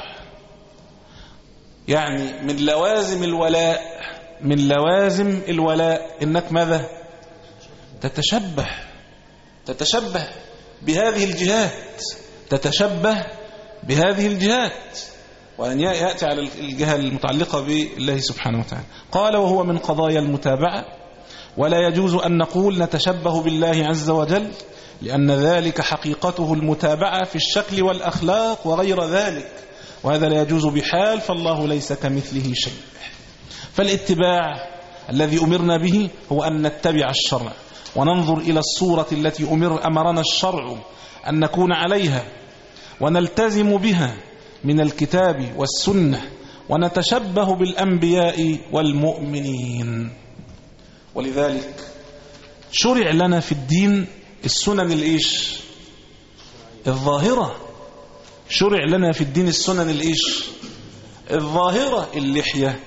يعني من لوازم الولاء، من لوازم الولاء إنك ماذا؟ تتشبه تتشبه بهذه الجهات، تتشبه بهذه الجهات، وأن يأتي على الجهة المتعلقة بالله سبحانه وتعالى. قال وهو من قضايا المتابعة، ولا يجوز أن نقول نتشبه بالله عز وجل، لأن ذلك حقيقته المتابعة في الشكل والأخلاق وغير ذلك، وهذا لا يجوز بحال، فالله ليس كمثله شيء. فالاتباع الذي أمرنا به هو أن نتبع الشرع وننظر إلى الصورة التي أمر أمرنا الشرع أن نكون عليها ونلتزم بها من الكتاب والسنة، ونتشبه بالأنبياء والمؤمنين. ولذلك شرع لنا في الدين السنن الإيش الظاهرة، شرع لنا في الدين السنن الإيش الظاهرة، اللحية،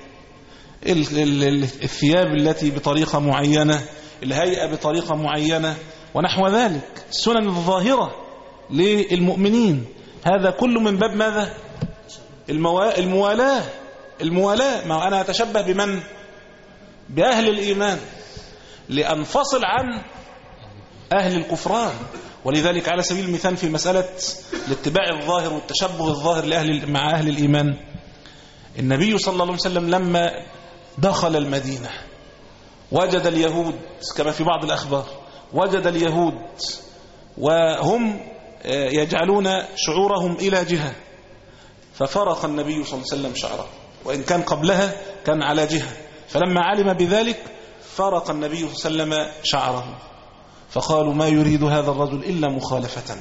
الثياب التي بطريقة معينة، الهيئة بطريقة معينة ونحو ذلك، السنن الظاهرة للمؤمنين. هذا كله من باب ماذا؟ الموالاة. الموالاة ما أنا أتشبه بمن؟ بأهل الإيمان، لأنفصل عن أهل الكفران. ولذلك على سبيل المثال في مسألة الاتباع الظاهر والتشبه الظاهر لأهل مع أهل الإيمان، النبي صلى الله عليه وسلم لما دخل المدينة وجد اليهود كما في بعض الأخبار، وجد اليهود وهم يجعلون شعورهم إلى جهة، ففرق النبي صلى الله عليه وسلم شعره، وإن كان قبلها كان على جهة، فلما علم بذلك فرق النبي صلى الله عليه وسلم شعره، فقالوا ما يريد هذا الرجل إلا مخالفتنا.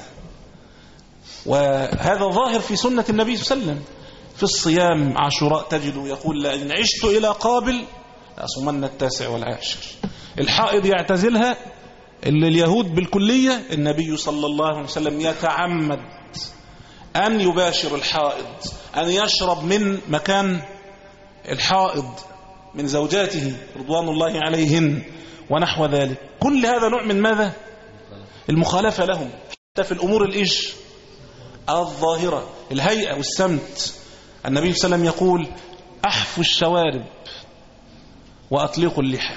وهذا ظاهر في سنة النبي صلى الله عليه وسلم. في الصيام عاشوراء تجد يقول لئن عشت إلى قابل لأصومن التاسع والعاشر. الحائض يعتزلها اليهود بالكلية، النبي صلى الله عليه وسلم يتعمد أن يباشر الحائض، أن يشرب من مكان الحائض من زوجاته رضوان الله عليهن ونحو ذلك. كل هذا نوع من ماذا؟ المخالفة لهم، حتى في الأمور الإيش الظاهرة، الهيئة والسمت. النبي صلى الله عليه وسلم يقول أحفوا الشوارب وأطلقوا اللحى،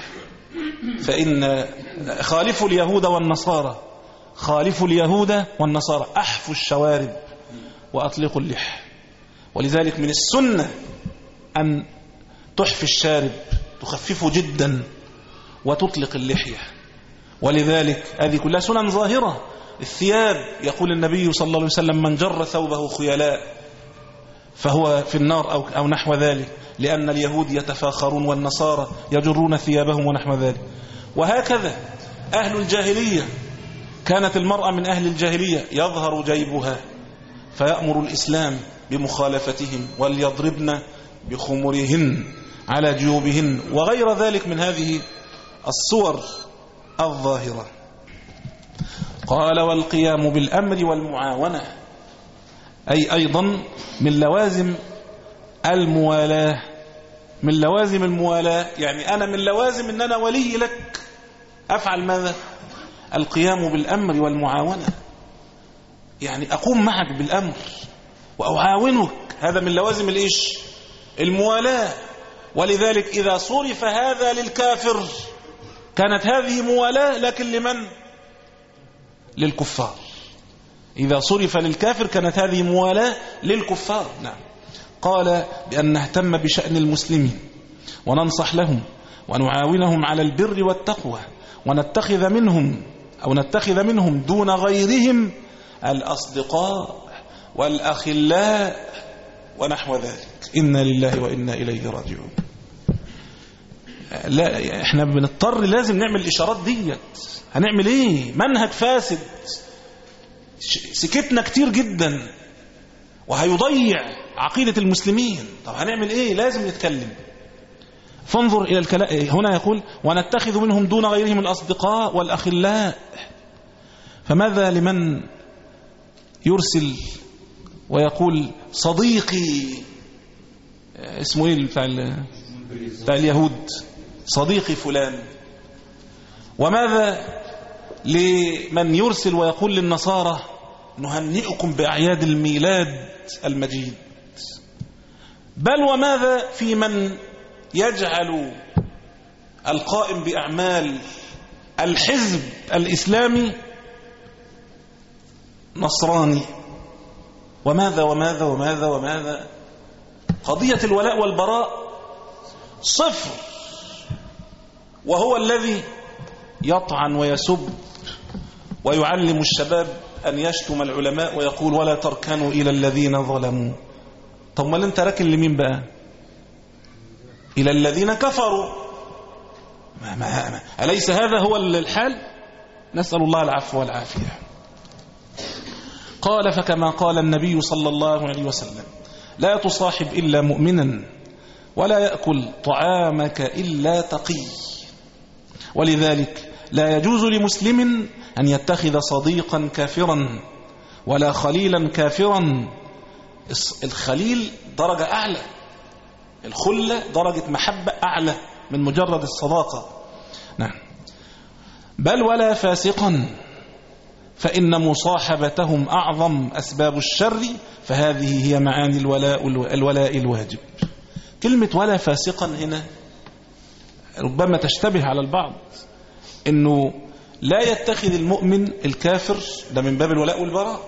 فإن خالفوا اليهود والنصارى، خالفوا اليهود والنصارى، أحفوا الشوارب وأطلقوا اللحى. ولذلك من السنة أن تحفي الشارب، تخففه جدا، وتطلق اللحية. ولذلك هذه كلها سنن ظاهرة. الثياب يقول النبي صلى الله عليه وسلم من جر ثوبه خيلاء فهو في النار أو, أو نحو ذلك، لأن اليهود يتفاخرون والنصارى يجرون ثيابهم ونحو ذلك. وهكذا أهل الجاهلية، كانت المرأة من أهل الجاهلية يظهر جيبها، فيأمر الإسلام بمخالفتهم وليضربن بخمرهن على جيوبهن وغير ذلك من هذه الصور الظاهرة. قال والقيام بالأمر والمعاونة، أي أيضا من لوازم الموالاة، من لوازم الموالاة، يعني أنا من لوازم أن أنا ولي لك، أفعل ماذا؟ القيام بالأمر والمعاونة، يعني أقوم معك بالأمر وأعاونك، هذا من لوازم الإيش؟ الموالاة. ولذلك إذا صرف هذا للكافر كانت هذه موالاة، لكن لمن؟ للكفار. إذا صرف للكافر كانت هذه موالاة للكفار. نعم. قال بأن نهتم بشأن المسلمين وننصح لهم ونعاونهم على البر والتقوى، ونتخذ منهم أو نتخذ منهم دون غيرهم الأصدقاء والأخلاء ونحو ذلك. إنا لله وإنا إليه راجعون. لا احنا بنضطر لازم نعمل الإشارات ديت. هنعمل ايه؟ منهج فاسد سكتنا كتير جدا وهيضيع عقيدة المسلمين. طب هنعمل ايه؟ لازم نتكلم. فانظر إلى الكلام هنا يقول ونتخذ منهم دون غيرهم الأصدقاء والأخلاء. فماذا لمن يرسل ويقول صديقي اسمه ايه بتاع, بتاع اليهود صديقي فلان؟ وماذا لمن يرسل ويقول للنصارى نهنئكم بأعياد الميلاد المجيد؟ بل وماذا في من يجعل القائم بأعمال الحزب الإسلامي نصراني؟ وماذا وماذا وماذا وماذا؟ قضية الولاء والبراء صفر، وهو الذي يطعن ويسب ويعلم الشباب أن يشتم العلماء ويقول ولا تركنوا إلى الذين ظلموا. طب ما انت راكن لمين بقى؟ إلى الذين كفروا. ما ما ما. أليس هذا هو الحال؟ نسأل الله العفو والعافية. قال فكما قال النبي صلى الله عليه وسلم لا تصاحب إلا مؤمنا ولا يأكل طعامك إلا تقي. ولذلك لا يجوز لمسلم أن يتخذ صديقا كافرا ولا خليلا كافرا. الخليل درجة أعلى، الخلة درجة محبة أعلى من مجرد الصداقة. نعم. بل ولا فاسقا فإن مصاحبتهم أعظم أسباب الشر، فهذه هي معاني الولاء الولاء الواجب. كلمة ولا فاسقا هنا ربما تشتبه على البعض، إنه لا يتخذ المؤمن الكافر ده من باب الولاء والبراء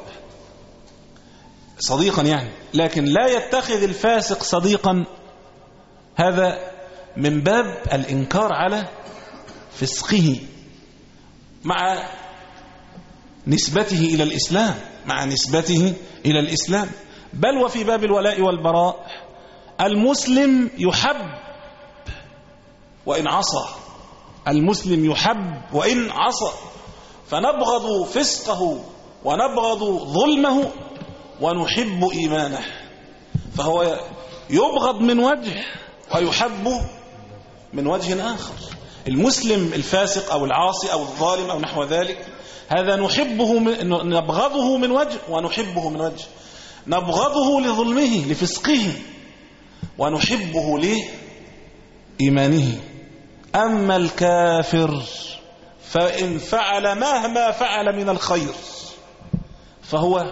صديقا يعني، لكن لا يتخذ الفاسق صديقا هذا من باب الإنكار على فسقه مع نسبته إلى الإسلام مع نسبته إلى الإسلام. بل وفي باب الولاء والبراء المسلم يحب وإن عصى، المسلم يحب وإن عصى، فنبغض فسقه ونبغض ظلمه ونحب إيمانه. فهو يبغض من وجه ويحب من وجه آخر. المسلم الفاسق أو العاصي أو الظالم أو نحو ذلك هذا نحبه من نبغضه من وجه ونحبه من وجه. نبغضه لظلمه لفسقه ونحبه لإيمانه. أما الكافر فإن فعل مهما فعل من الخير فهو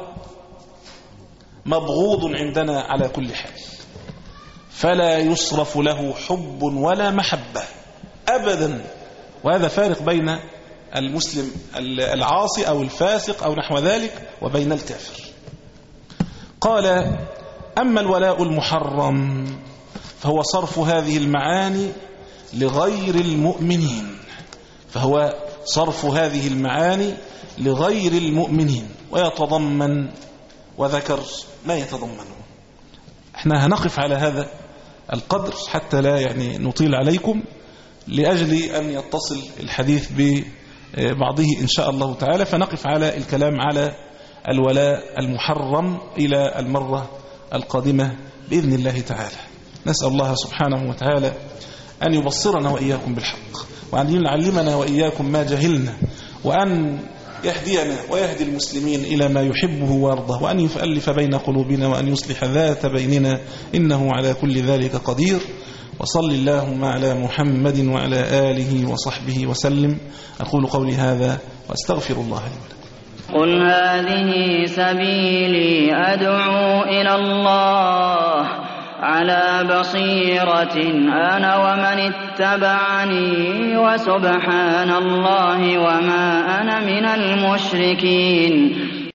مبغوض عندنا على كل حال، فلا يصرف له حب ولا محبة أبدا. وهذا فارق بين المسلم العاصي أو الفاسق أو نحو ذلك وبين الكافر. قال أما الولاء المحرم فهو صرف هذه المعاني لغير المؤمنين، فهو صرف هذه المعاني لغير المؤمنين ويتضمن وذكر ما يتضمنه. احنا هنقف على هذا القدر حتى لا يعني نطيل عليكم، لأجل أن يتصل الحديث ببعضه إن شاء الله تعالى، فنقف على الكلام على الولاء المحرم إلى المرة القادمة بإذن الله تعالى. نسأل الله سبحانه وتعالى أن يبصرنا وإياكم بالحق، وأن يعلمنا وإياكم ما جهلنا، وأن يهدينا ويهدي المسلمين إلى ما يحبه ويرضى، وأن يؤلف بين قلوبنا، وأن يصلح ذات بيننا، إنه على كل ذلك قدير. وصل اللهم على محمد وعلى آله وصحبه وسلم. أقول قولي هذا وأستغفر الله لي ولكم. قل هذه سبيلي أدعو إلى الله على بصيرة أنا ومن اتبعني وسبحان الله وما أنا من المشركين.